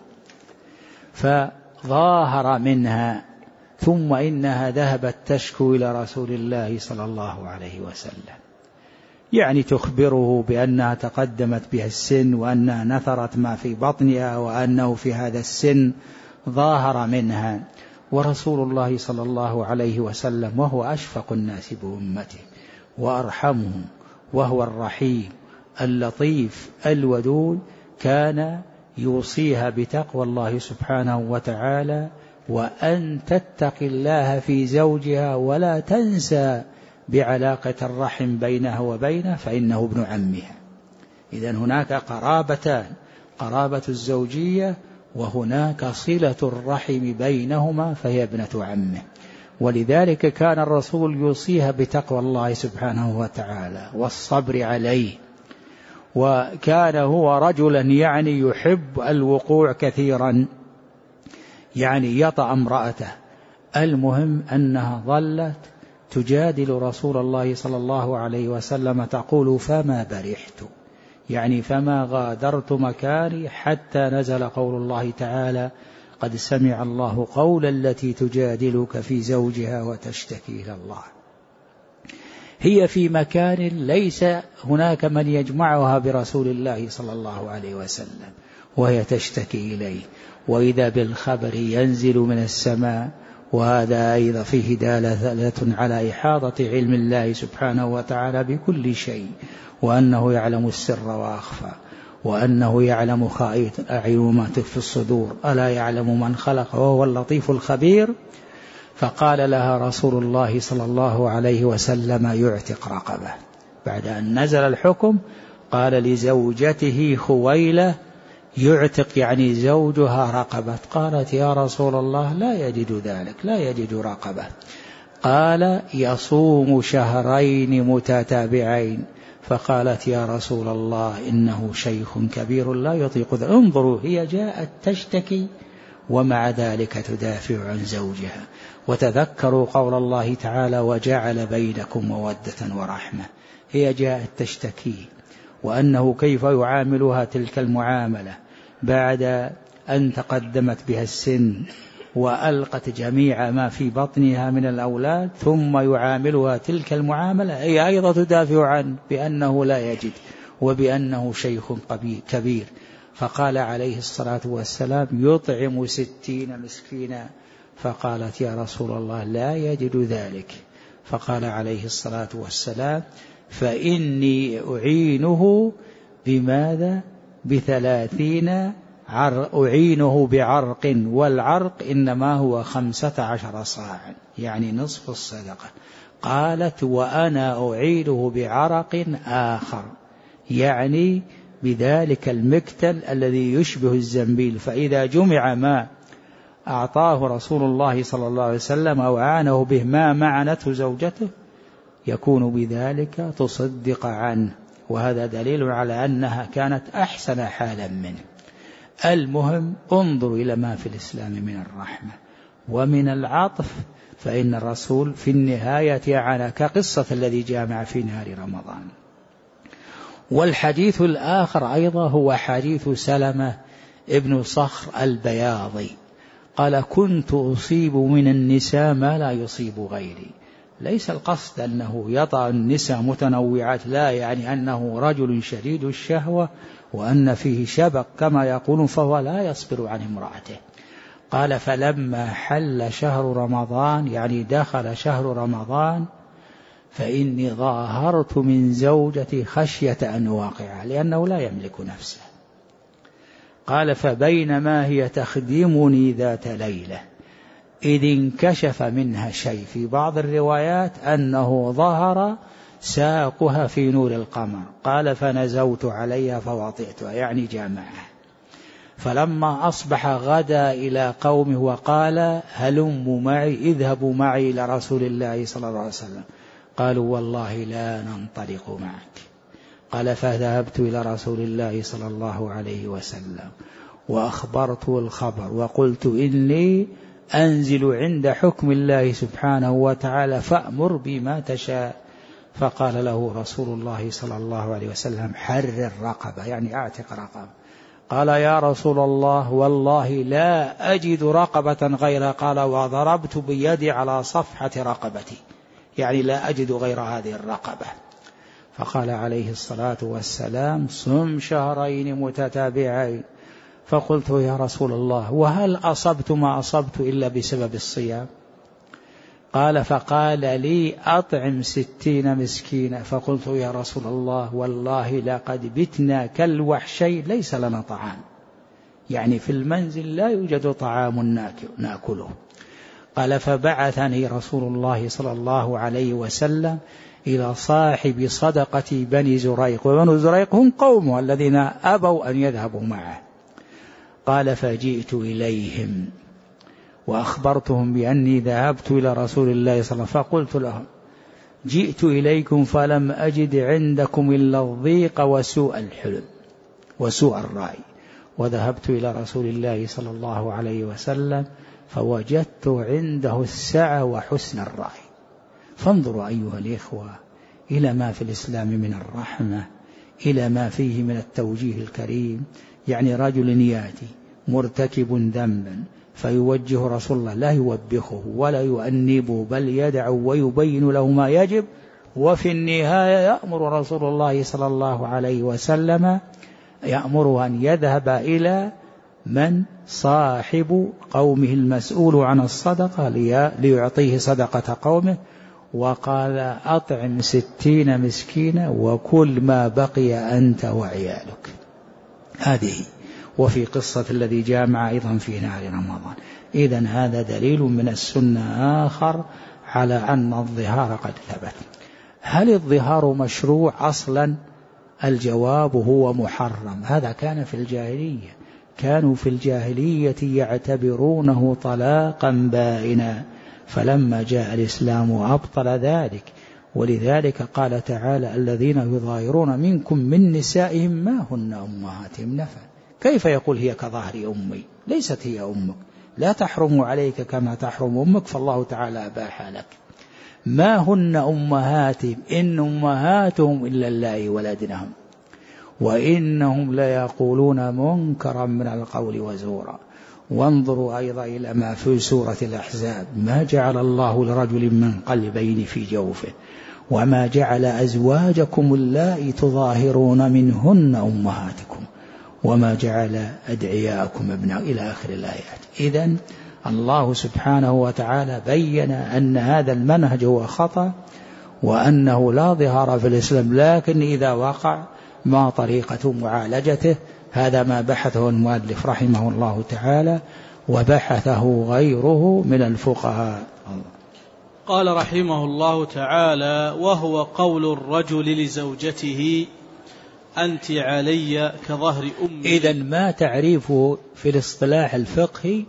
فظاهر منها، ثم إنها ذهبت تشكو إلى رسول الله صلى الله عليه وسلم، يعني تخبره بأنها تقدمت بها السن وأنها نثرت ما في بطنها وأنه في هذا السن ظاهر منها. ورسول الله صلى الله عليه وسلم وهو أشفق الناس بأمته وأرحمهم وهو الرحيم اللطيف الودود كان يوصيها بتقوى الله سبحانه وتعالى، وأن تتقي الله في زوجها ولا تنسى بعلاقة الرحم بينها وبينه فإنه ابن عمها. إذن هناك قرابتان، قرابة الزوجية وهناك صلة الرحم بينهما فهي ابنة عمه. ولذلك كان الرسول يوصيها بتقوى الله سبحانه وتعالى والصبر عليه. وكان هو رجلا يعني يحب الوقوع كثيرا، يعني يطأ امرأته. المهم أنها ظلت تجادل رسول الله صلى الله عليه وسلم تقول: فما برحت، يعني فما غادرت مكاني حتى نزل قول الله تعالى: قد سمع الله قول التي تجادلك في زوجها وتشتكي إلى الله. هي في مكان ليس هناك من يجمعها برسول الله صلى الله عليه وسلم وهي تشتكي إليه، وإذا بالخبر ينزل من السماء، وهذا أيضا فيه دالة على إحاطة علم الله سبحانه وتعالى بكل شيء، وأنه يعلم السر وأخفى، وأنه يعلم خائنة الأعين وما تخفي الصدور، ألا يعلم من خلق وهو اللطيف الخبير. فقال لها رسول الله صلى الله عليه وسلم: يعتق رقبة. بعد أن نزل الحكم قال لزوجته خويلة: يعتق يعني زوجها رقبة. قالت: يا رسول الله لا يجد ذلك، لا يجد رقبة. قال: يصوم شهرين متتابعين. فقالت: يا رسول الله إنه شيخ كبير لا يطيق ذلك. انظروا، هي جاءت تشتكي ومع ذلك تدافع عن زوجها. وتذكروا قول الله تعالى: وجعل بينكم مودة ورحمة. هي جاءت تشتكي، وأنه كيف يعاملها تلك المعاملة بعد أن تقدمت بها السن وألقت جميع ما في بطنها من الأولاد، ثم يعاملها تلك المعاملة. هي أيضا تدافع عنه بأنه لا يجد وبأنه شيخ كبير. فقال عليه الصلاة والسلام: يطعم 60 مسكينا. فقالت: يا رسول الله لا يجد ذلك. فقال عليه الصلاة والسلام: فإني أعينه بماذا؟ ب30 أعينه بعرق، والعرق إنما هو 15 صاعا، يعني نصف الصدقة. قالت: وأنا أعينه بعرق آخر، يعني بذلك المكتل الذي يشبه الزنبيل، فإذا جمع ما أعطاه رسول الله صلى الله عليه وسلم أو أعانه به ما معنته زوجته يكون بذلك تصدق عنه. وهذا دليل على أنها كانت أحسن حالا منه. المهم انظروا إلى ما في الإسلام من الرحمة ومن العطف، فإن الرسول في النهاية يعني كقصة الذي جامع في نهار رمضان. والحديث الآخر أيضا هو حديث سلمة ابن صخر البياضي قال: كنت أصيب من النساء ما لا يصيب غيري. ليس القصد أنه يضع النساء متنوعات، لا، يعني أنه رجل شديد الشهوة وأن فيه شبق كما يقولون، فهو لا يصبر عن امرأته. قال: فلما حل شهر رمضان، يعني دخل شهر رمضان، فإني ظاهرت من زوجتي خشية أن واقعها، لأنه لا يملك نفسه. قال: فبينما هي تخدمني ذات ليلة إذ انكشف منها شيء. في بعض الروايات أنه ظهر ساقها في نور القمر. قال: فنزوت عليها فوطئتها، يعني جامعها. فلما أصبح غدا إلى قومه وقال: هلموا معي، اذهبوا معي إلى رسول الله صلى الله عليه وسلم. قالوا: والله لا ننطلق معك. قال: فذهبت إلى رسول الله صلى الله عليه وسلم وأخبرته الخبر وقلت: إني أنزل عند حكم الله سبحانه وتعالى فأمر بما تشاء. فقال له رسول الله صلى الله عليه وسلم: حرر رقبة، يعني أعتق رقبة. قال: يا رسول الله والله لا أجد رقبة غيرها. قال: وضربت بيدي على صفحة رقبتي، يعني لا أجد غير هذه الرقبة. فقال عليه الصلاة والسلام: صم شهرين متتابعين. فقلت: يا رسول الله وهل أصبت ما أصبت إلا بسبب الصيام؟ قال: فقال لي: أطعم 60 مسكينا. فقلت: يا رسول الله والله لقد بتنا كالوحشين ليس لنا طعام، يعني في المنزل لا يوجد طعام نأكله. قال: فبعثني رسول الله صلى الله عليه وسلم إلى صاحب صدقة بني زريق، وبنو زريق هم قومه الذين أبوا أن يذهبوا معه. قال: فجئت إليهم وأخبرتهم بأني ذهبت إلى رسول الله صلى الله عليه وسلم، فقلت لهم: جئت إليكم فلم أجد عندكم إلا الضيق وسوء الحلم وسوء الرأي، وذهبت إلى رسول الله صلى الله عليه وسلم فوجدت عنده السعة وحسن الرأي. فانظروا أيها الإخوة إلى ما في الإسلام من الرحمة، إلى ما فيه من التوجيه الكريم. يعني رجل يأتي مرتكب ذنبا فيوجه رسول الله، لا يوبخه ولا يؤنبه، بل يدعو ويبين له ما يجب، وفي النهاية يأمر رسول الله صلى الله عليه وسلم يأمره أن يذهب إلى من صاحب قومه المسؤول عن الصدقة ليعطيه صدقة قومه، وقال أطعم 60 مسكينا وكل ما بقي أنت وعيالك. هذه وفي قصة الذي جامع أيضا في نهار رمضان. إذن هذا دليل من السنة آخر على أن الظهار قد ثبت. هل الظهار مشروع أصلا؟ الجواب هو محرم. هذا كان في الجاهلية، كانوا في الجاهلية يعتبرونه طلاقا بائنا، فلما جاء الإسلام أبطل ذلك. ولذلك قال تعالى الذين يظاهرون منكم من نسائهم ما هن أمهاتهم نفع. كيف يقول هي كظهر أمي؟ ليست هي أمك، لا تحرم عليك كما تحرم أمك، فالله تعالى أباح لك. ما هن أمهاتهم إن أمهاتهم إلا اللائي ولدنهم وإنهم ليقولون منكرا من القول وزورا. وانظروا أيضا إلى ما في سورة الأحزاب، ما جعل الله لرجل من قلبين في جوفه وما جعل أزواجكم اللائي تظاهرون منهن أمهاتكم وما جعل أدعياءكم ابناء إلى آخر الآيات. إذن الله سبحانه وتعالى بين أن هذا المنهج هو خطأ وأنه لا ظهار في الإسلام، لكن إذا وقع ما طريقة معالجته؟ هذا ما بحثه المؤلف رحمه الله تعالى وبحثه غيره من الفقهاء. قال رحمه الله تعالى: وهو قول الرجل لزوجته أنت علي كظهر أمي. إذن ما تعريفه في الاصطلاح الفقهي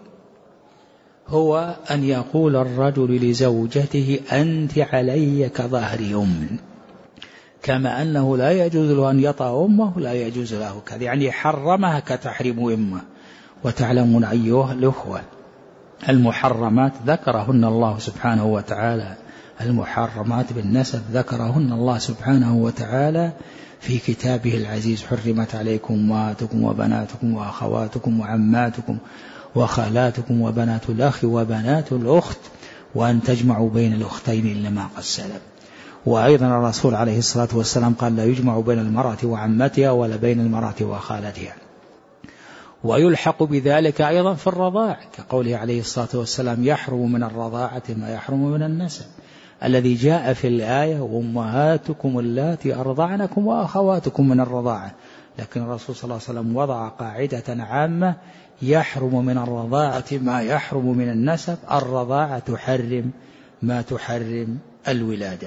هو أن يقول الرجل لزوجته أنت علي كظهر أم، كما أنه لا يجوز له أن يطأ أمه، لا يجوز له كذا، يعني حرمها كتحريم أمه. وتعلمون أيها الأخوة المحرمات ذكرهن الله سبحانه وتعالى، المحرمات بالنسب ذكرهن الله سبحانه وتعالى في كتابه العزيز: حرمت عليكم أمهاتكم وبناتكم وأخواتكم وعماتكم وخالاتكم وبنات الأخ وبنات الأخت وأن تجمعوا بين الأختين إلا ما قد سلف. وأيضا الرسول عليه الصلاة والسلام قال: لا يجمع بين المرأة وعمتها ولا بين المرأة وخالتها. ويلحق بذلك أيضا في الرضاع، كقوله عليه الصلاة والسلام: يحرم من الرضاعة ما يحرم من النسب، الذي جاء في الآية: وأمهاتكم اللاتي أرضعنكم وأخواتكم من الرضاعة. لكن الرسول صلى الله عليه وسلم وضع قاعدة عامة: يحرم من الرضاعة ما يحرم من النسب، الرضاعة تحرم ما تحرم الولادة.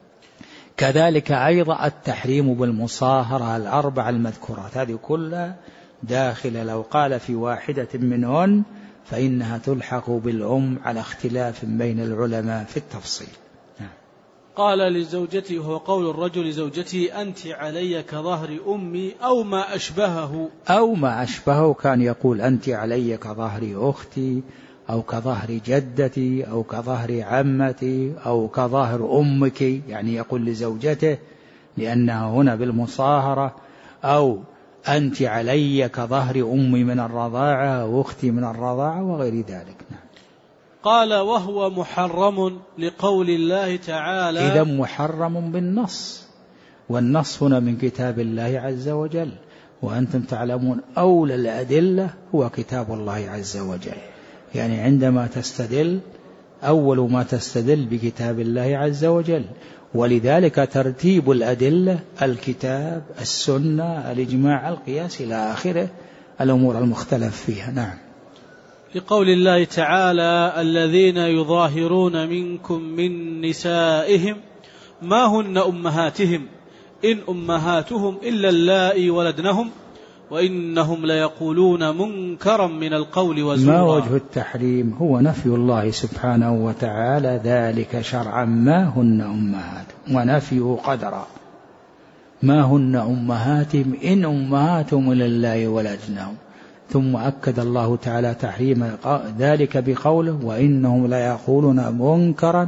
كذلك أيضا التحريم بالمصاهرة الأربع المذكورات، هذه كلها داخلة. لو قال في واحدة منهن فإنها تلحق بالأم على اختلاف بين العلماء في التفصيل. قال لزوجته: هو قول الرجل لزوجته أنت علي كظهر أمي أو ما أشبهه. أو ما أشبهه، كان يقول أنت علي كظهر أختي أو كظهر جدتي أو كظهر عمتي أو كظهر أمك، يعني يقول لزوجته لأنها هنا بالمصاهرة. أو أنت علي كظهر أمي من الرضاعة وأختي من الرضاعة وغير ذلك. قال: وهو محرم لقول الله تعالى. إذا محرم بالنص، والنص هنا من كتاب الله عز وجل، وأنتم تعلمون أولى الأدلة هو كتاب الله عز وجل. يعني عندما تستدل أول ما تستدل بكتاب الله عز وجل، ولذلك ترتيب الأدلة: الكتاب، السنة، الإجماع، القياس إلى آخره الأمور المختلف فيها. نعم. لقول الله تعالى: الذين يظاهرون منكم من نسائهم ما هن أمهاتهم إن أمهاتهم إلا اللائي ولدنهم وإنهم ليقولون منكرا من القول وزورا. ما وجه التحريم؟ هو نفي الله سبحانه وتعالى ذلك شرعا ما هن أمهاتهم، ونفيه قدرا ما هن أمهاتهم إن أمهاتهم إلا اللائي ولدنهم. ثم أكد الله تعالى تحريم ذلك بقوله: وإنهم ليقولون منكرا،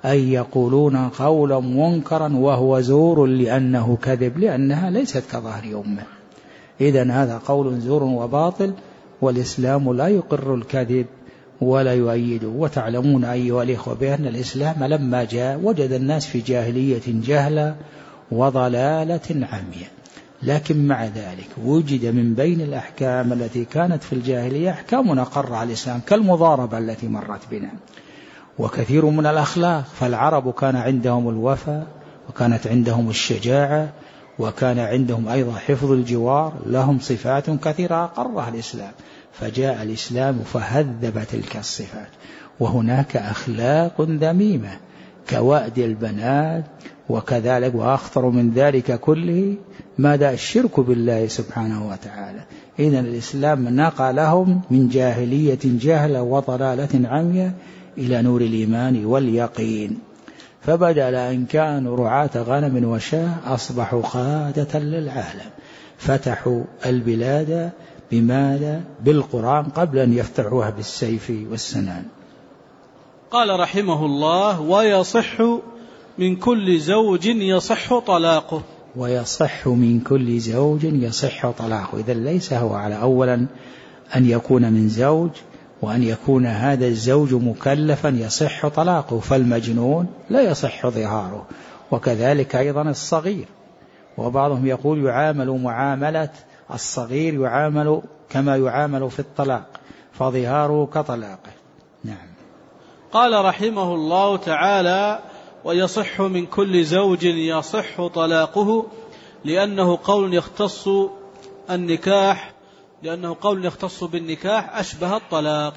أي يقولون قولا منكرا وهو زور لأنه كذب، لأنها ليست كظهر أمه. إذن هذا قول زور وباطل، والإسلام لا يقر الكذب ولا يؤيده. وتعلمون أيها الإخوة بأن الإسلام لما جاء وجد الناس في جاهلية جهلة وضلالة عمياء، لكن مع ذلك وجد من بين الأحكام التي كانت في الجاهلية أحكام أقر على الإسلام، كالمضاربة التي مرت بنا، وكثير من الأخلاق. فالعرب كان عندهم الوفاء، وكانت عندهم الشجاعة، وكان عندهم أيضا حفظ الجوار، لهم صفات كثيرة أقرها الإسلام، فجاء الإسلام فهذب تلك الصفات. وهناك أخلاق ذميمة كوأد البنات، وكذلك وأخطر من ذلك كله ماذا؟ الشرك بالله سبحانه وتعالى. إذن الإسلام نقلهم من جاهلية جهلة وضلالة عمياء إلى نور الإيمان واليقين. فبدل أن كانوا رعاة غنم وشاة أصبحوا قادة للعالم، فتحوا البلاد بماذا؟ بالقرآن قبل أن يفتحوها بالسيف والسنان. قال رحمه الله: ويصح من كل زوج يصح طلاقه. ويصح من كل زوج يصح طلاقه. إذن ليس هو على أولا أن يكون من زوج، وأن يكون هذا الزوج مكلفا يصح طلاقه، فالمجنون لا يصح ظهاره، وكذلك أيضا الصغير. وبعضهم يقول يعامل معاملة الصغير، يعامل كما يعامل في الطلاق، فظهاره كطلاقه. نعم. قال رحمه الله تعالى: ويصح من كل زوج يصح طلاقه، لأنه قول يختص النكاح، لأنه قول يختص بالنكاح أشبه الطلاق،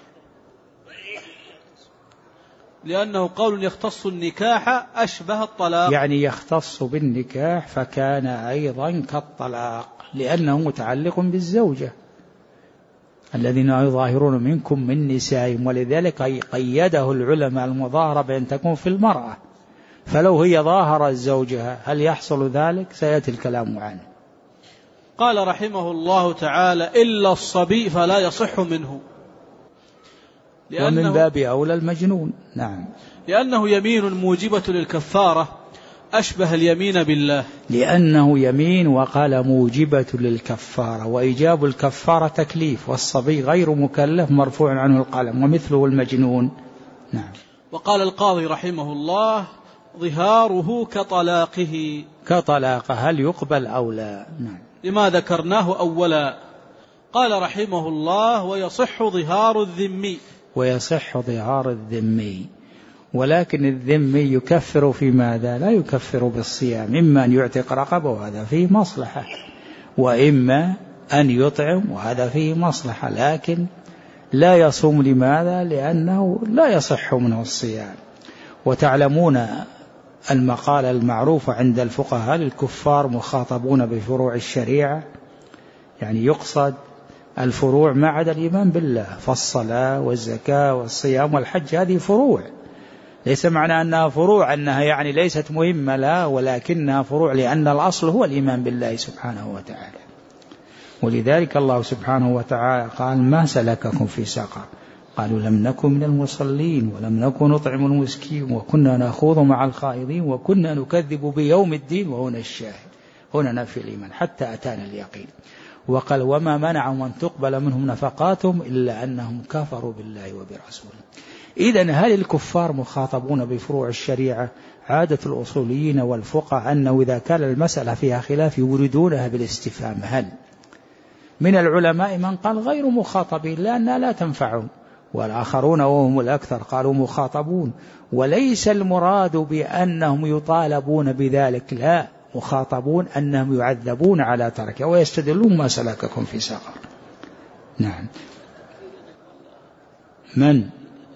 لأنه قول يختص النكاح أشبه الطلاق، يعني يختص بالنكاح فكان أيضا كالطلاق، لأنه متعلق بالزوجة الذين يظاهرون منكم من نسائهم. ولذلك قيده العلماء المظاهرة بأن تكون في المرأة، فلو هي ظاهرت زوجها هل يحصل ذلك؟ سيأتي الكلام عنه. قال رحمه الله تعالى: إلا الصبي فلا يصح منه، ومن باب أولى المجنون. نعم. لأنه يمين موجبة للكفارة أشبه اليمين بالله، لأنه يمين وقال موجبة للكفارة، وإيجاب الكفارة تكليف، والصبي غير مكلف مرفوع عنه القلم، ومثله المجنون. نعم. وقال القاضي رحمه الله: ظهاره كطلاقه. كطلاقه هل يقبل أو لا؟ نعم. لما ذكرناه أولا. قال رحمه الله: ويصح ظهار الذمي. ويصح ظهار الذمي، ولكن الذمي يكفر في ماذا؟ لا يكفر بالصيام، إما أن يعتق رقبة وهذا فيه مصلحة، وإما أن يطعم وهذا فيه مصلحة، لكن لا يصوم. لماذا؟ لأنه لا يصح منه الصيام. وتعلمون المقالة المعروفة عند الفقهاء: الكفار مخاطبون بفروع الشريعة، يعني يقصد الفروع ما عدا الإيمان بالله، فالصلاة والزكاة والصيام والحج هذه فروع، ليس معنى أنها فروع أنها يعني ليست مهمة، لا، ولكنها فروع لأن الأصل هو الإيمان بالله سبحانه وتعالى. ولذلك الله سبحانه وتعالى قال: ما سلككم في سقر؟ قالوا: لم نكن من المصلين، ولم نكن نطعم المسكين، وكنا نخوض مع الخائضين، وكنا نكذب بيوم الدين. وهنا الشاهد، هنا نفي الإيمان حتى أتانا اليقين. وقال: وما منعهم أن تقبل منهم نفقاتهم إلا أنهم كفروا بالله وبرسوله. إذن هل الكفار مخاطبون بفروع الشريعة؟ عادة الأصوليين والفقهاء أنه إذا كان المسألة فيها خلاف يوردونها بالاستفهام هل. من العلماء من قال غير مخاطبين لأنها لا تنفعهم، والآخرون وهم الأكثر قالوا مخاطبون، وليس المراد بأنهم يطالبون بذلك، لا، مخاطبون أنهم يعذبون على تركه، ويستدلون: ما سلككم في سقر. نعم. من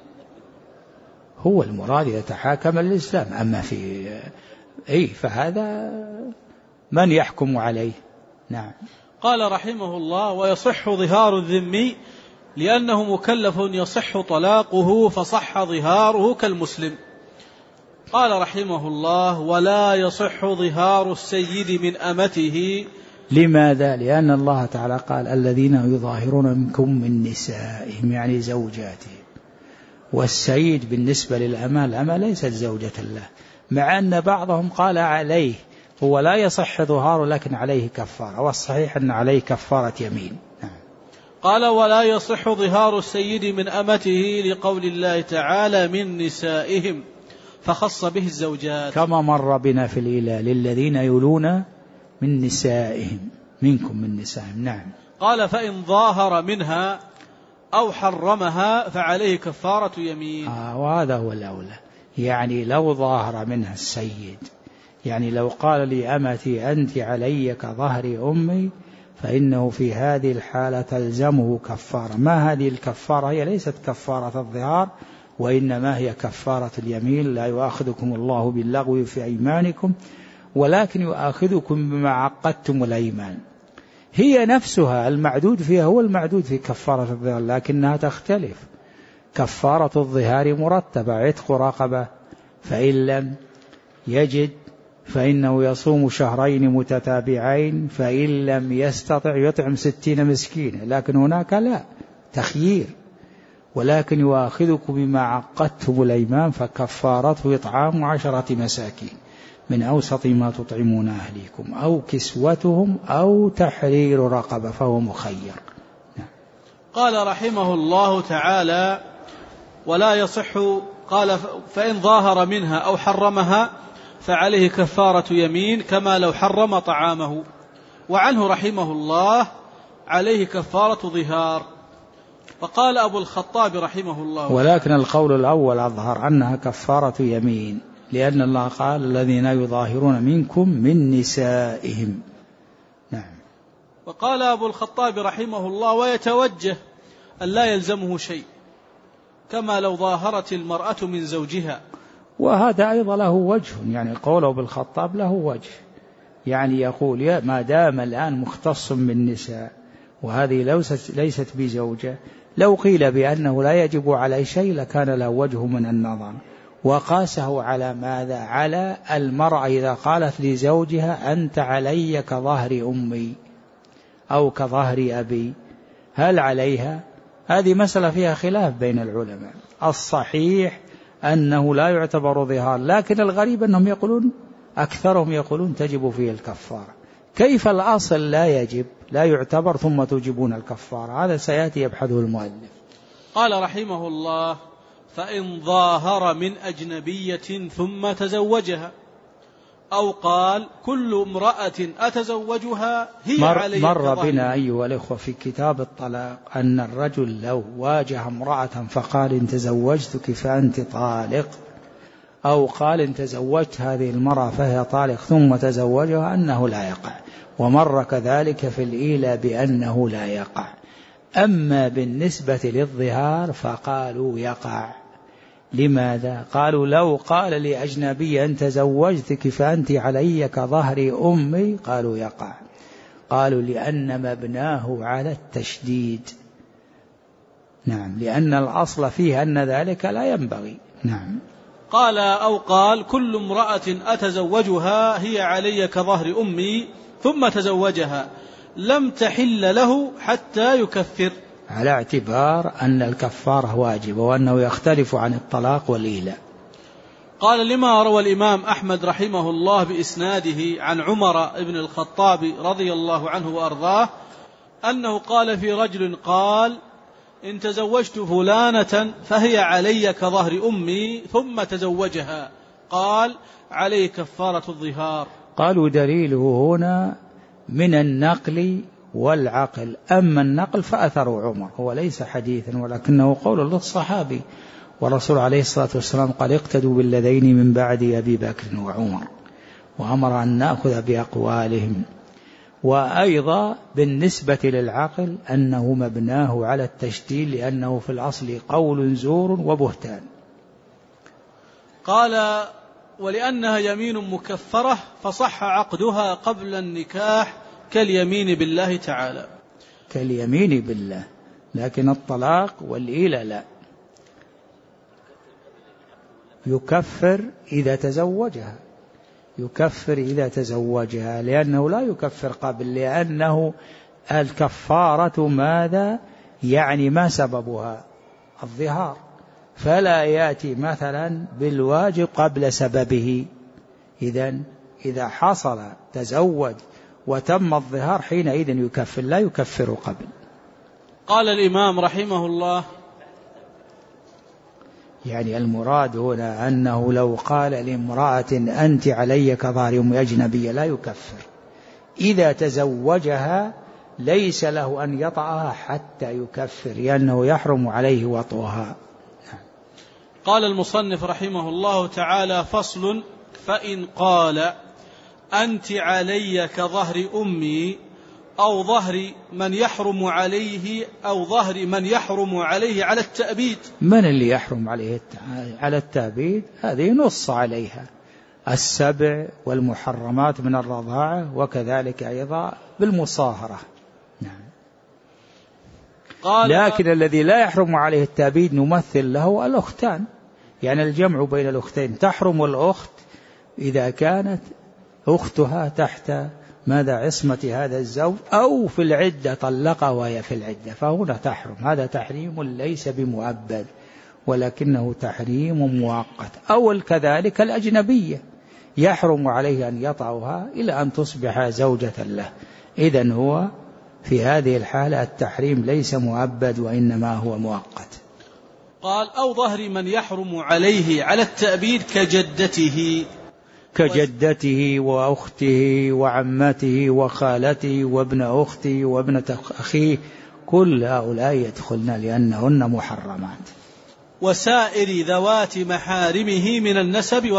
هو المراد إذا تحاكم الإسلام؟ أما في فهذا من يحكم عليه. نعم. قال رحمه الله: ويصح ظهار الذمي لأنه مكلف يصح طلاقه، فصح ظهاره كالمسلم. قال رحمه الله: ولا يصح ظهار السيد من أمته. لماذا؟ لأن الله تعالى قال: الذين يظاهرون منكم من نسائهم، يعني زوجاتهم. والسيد بالنسبة للأمة، الأمة ليست زوجة له، مع أن بعضهم قال عليه هو لا يصح ظهاره لكن عليه كفارة، والصحيح أن عليه كفارة يمين. قال ولا يصح ظهار السيد من أمته لقول الله تعالى من نسائهم، فخص به الزوجات كما مر بنا في الإيلاء للذين يلون من نسائهم منكم من نسائهم. نعم. قال فإن ظاهر منها أو حرمها فعليه كفارة يمين. وهذا هو الأولى، يعني لو ظاهر منها السيد، يعني لو قال لي أمتي أنت علي كظهر أمي، فإنه في هذه الحالة تلزمه كفارة. ما هذه الكفارة؟ هي ليست كفارة الظهار، وإنما هي كفارة اليمين. لا يؤاخذكم الله باللغو في أيمانكم ولكن يؤاخذكم بما عقدتم الأيمان. هي نفسها المعدود فيها هو المعدود في كفارة الظهار، لكنها تختلف. كفارة الظهار مرتبة: عتق رقبة، فإن لم يجد فإنه يصوم شهرين متتابعين، فإن لم يستطع يطعم 60 مسكينا. لكن هناك لا تخيير: ولكن يؤاخذكم بما عقدتم الأيمان فكفارته إطعام 10 مساكين من أوسط ما تطعمون أهليكم أو كسوتهم أو تحرير رقبة، فهو مخير. قال رحمه الله تعالى ولا يصح، قال فإن ظاهر منها أو حرمها فعليه كفارة يمين كما لو حرم طعامه. وعنه رحمه الله عليه كفارة ظهار. وقال أبو الخطاب رحمه الله، ولكن القول الأول أظهر أنها كفارة يمين، لأن الله قال الذين يظاهرون منكم من نسائهم. نعم. وقال أبو الخطاب رحمه الله ويتوجه أن لا يلزمه شيء كما لو ظاهرت المرأة من زوجها. وهذا أيضا له وجه، يعني قوله بالخطاب له وجه، يعني يقول ما دام الآن مختص بالنساء وهذه ليست بزوجة، لو قيل بأنه لا يجب عليه شيء لكان له وجه من النظر. وقاسه على ماذا؟ على المرأة إذا قالت لزوجها أنت علي كظهر أمي أو كظهر أبي، هل عليها؟ هذه مسألة فيها خلاف بين العلماء. الصحيح أنه لا يعتبر ظهار، لكن الغريب أنهم يقولون أكثرهم يقولون تجب فيه الكفارة. كيف الأصل لا يجب لا يعتبر ثم تجبون الكفارة؟ هذا سيأتي يبحثه المؤلف. قال رحمه الله فإن ظاهر من أجنبية ثم تزوجها، أو قال كل امرأة أتزوجها هي علي مر بنا أيها الإخوة في كتاب الطلاق أن الرجل لو واجه امرأة فقال إن تزوجتك فأنت طالق، أو قال إن تزوجت هذه المرأة فهي طالق ثم تزوجها، أنه لا يقع. ومر كذلك في الإيلة بأنه لا يقع. أما بالنسبة للظهار فقالوا يقع. لماذا؟ قالوا لو قال لأجنبي أن تزوجتك فأنت علي كظهر أمي، قالوا يقع. قالوا لأن مبناه على التشديد. نعم، لأن الأصل فيه أن ذلك لا ينبغي. نعم. قال أو قال كل امرأة أتزوجها هي علي كظهر أمي ثم تزوجها لم تحل له حتى يكفر، على اعتبار أن الكفارة واجبة وأنه يختلف عن الطلاق والإيلاء. قال لما روى الإمام أحمد رحمه الله بإسناده عن عمر بن الخطاب رضي الله عنه وأرضاه أنه قال في رجل قال إن تزوجت فلانة فهي علي كظهر أمي ثم تزوجها، قال عليه كفارة الظهار. قالوا دليله هنا من النقل والعقل. أما النقل فأثر عمر هو ليس حديثا ولكنه قول للصحابي، والرسول عليه الصلاة والسلام قال اقتدوا بالذين من بعد أبي بكر وعمر، وأمر أن نأخذ بأقوالهم. وأيضا بالنسبة للعقل أنه مبناه على التشديد، لأنه في الأصل قول زور وبهتان. قال ولأنها يمين مكفرة فصح عقدها قبل النكاح كاليمين بالله تعالى. كاليمين بالله، لكن الطلاق والإيلاء لا. يكفر إذا تزوجها، يكفر إذا تزوجها، لأنه لا يكفر قبل، لأنه الكفارة ماذا؟ يعني ما سببها؟ الظهار. فلا يأتي مثلا بالواجب قبل سببه. إذا حصل تزوج وتم الظهار حينئذ يكفر، لا يكفر قبل. قال الإمام رحمه الله يعني المراد هنا أنه لو قال لامرأة أنت علي كظهر أم أجنبية لا يكفر. إذا تزوجها ليس له أن يطأها حتى يكفر، لأنه يحرم عليه وطئها. قال المصنف رحمه الله تعالى: فصل: فإن قال أنت علي كظهر أمي أو ظهر من يحرم عليه أو ظهر من يحرم عليه على التأبيد. من اللي يحرم عليه على التأبيد؟ هذه نص عليها 7 والمحرمات من الرضاعة، وكذلك أيضا بالمصاهرة. نعم. لكن الذي لا يحرم عليه التأبيد نمثل له الأختان، يعني الجمع بين الأختين. تحرم الأخت إذا كانت أختها تحت عصمة هذا الزوج، أو في العدة طلقها وهي في العدة، فهنا تحرم. هذا تحريم ليس بمؤبد ولكنه تحريم مؤقت. أو كذلك الأجنبية يحرم عليه أن يطأها إلى أن تصبح زوجة له. إذن هو في هذه الحالة التحريم ليس مؤبد وإنما هو مؤقت. قال: أو ظهر من يحرم عليه على التأبيد كجدته وأخته وعمته وخالته وابن أخته وابنة أخيه، كل هؤلاء يدخلن لأنهن محرمات. وسائر ذوات محارمه من النسب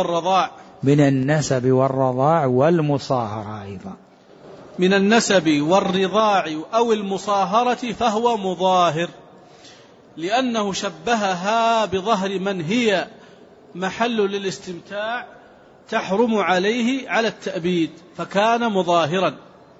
والرضاع والمصاهرة أيضا. من النسب والرضاع أو المصاهرة فهو مظاهر، لأنه شبهها بظهر من هي محل للاستمتاع تحرم عليه على التأبيد، فكان مظاهرا،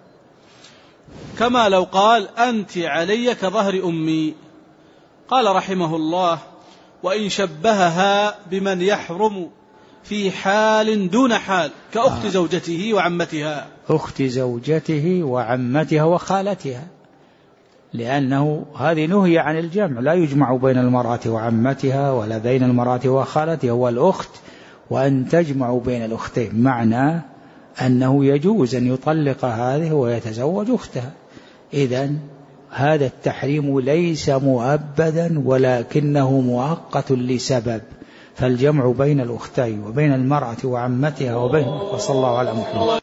كما لو قال أنت علي كظهر أمي. قال رحمه الله: وإن شبهها بمن يحرم في حال دون حال كأخت زوجته وعمتها. أخت زوجته وعمتها وخالتها، لأنه هذه نهي عن الجمع، لا يجمع بين المرأة وعمتها ولا بين المرأة وخالتها والأخت، وأن تجمع بين الأختين، معنى أنه يجوز أن يطلق هذه ويتزوج أختها. إذن هذا التحريم ليس مؤبدا ولكنه مؤقت لسبب، فالجمع بين الأختين وبين المرأة وعمتها وصلى الله على محمد.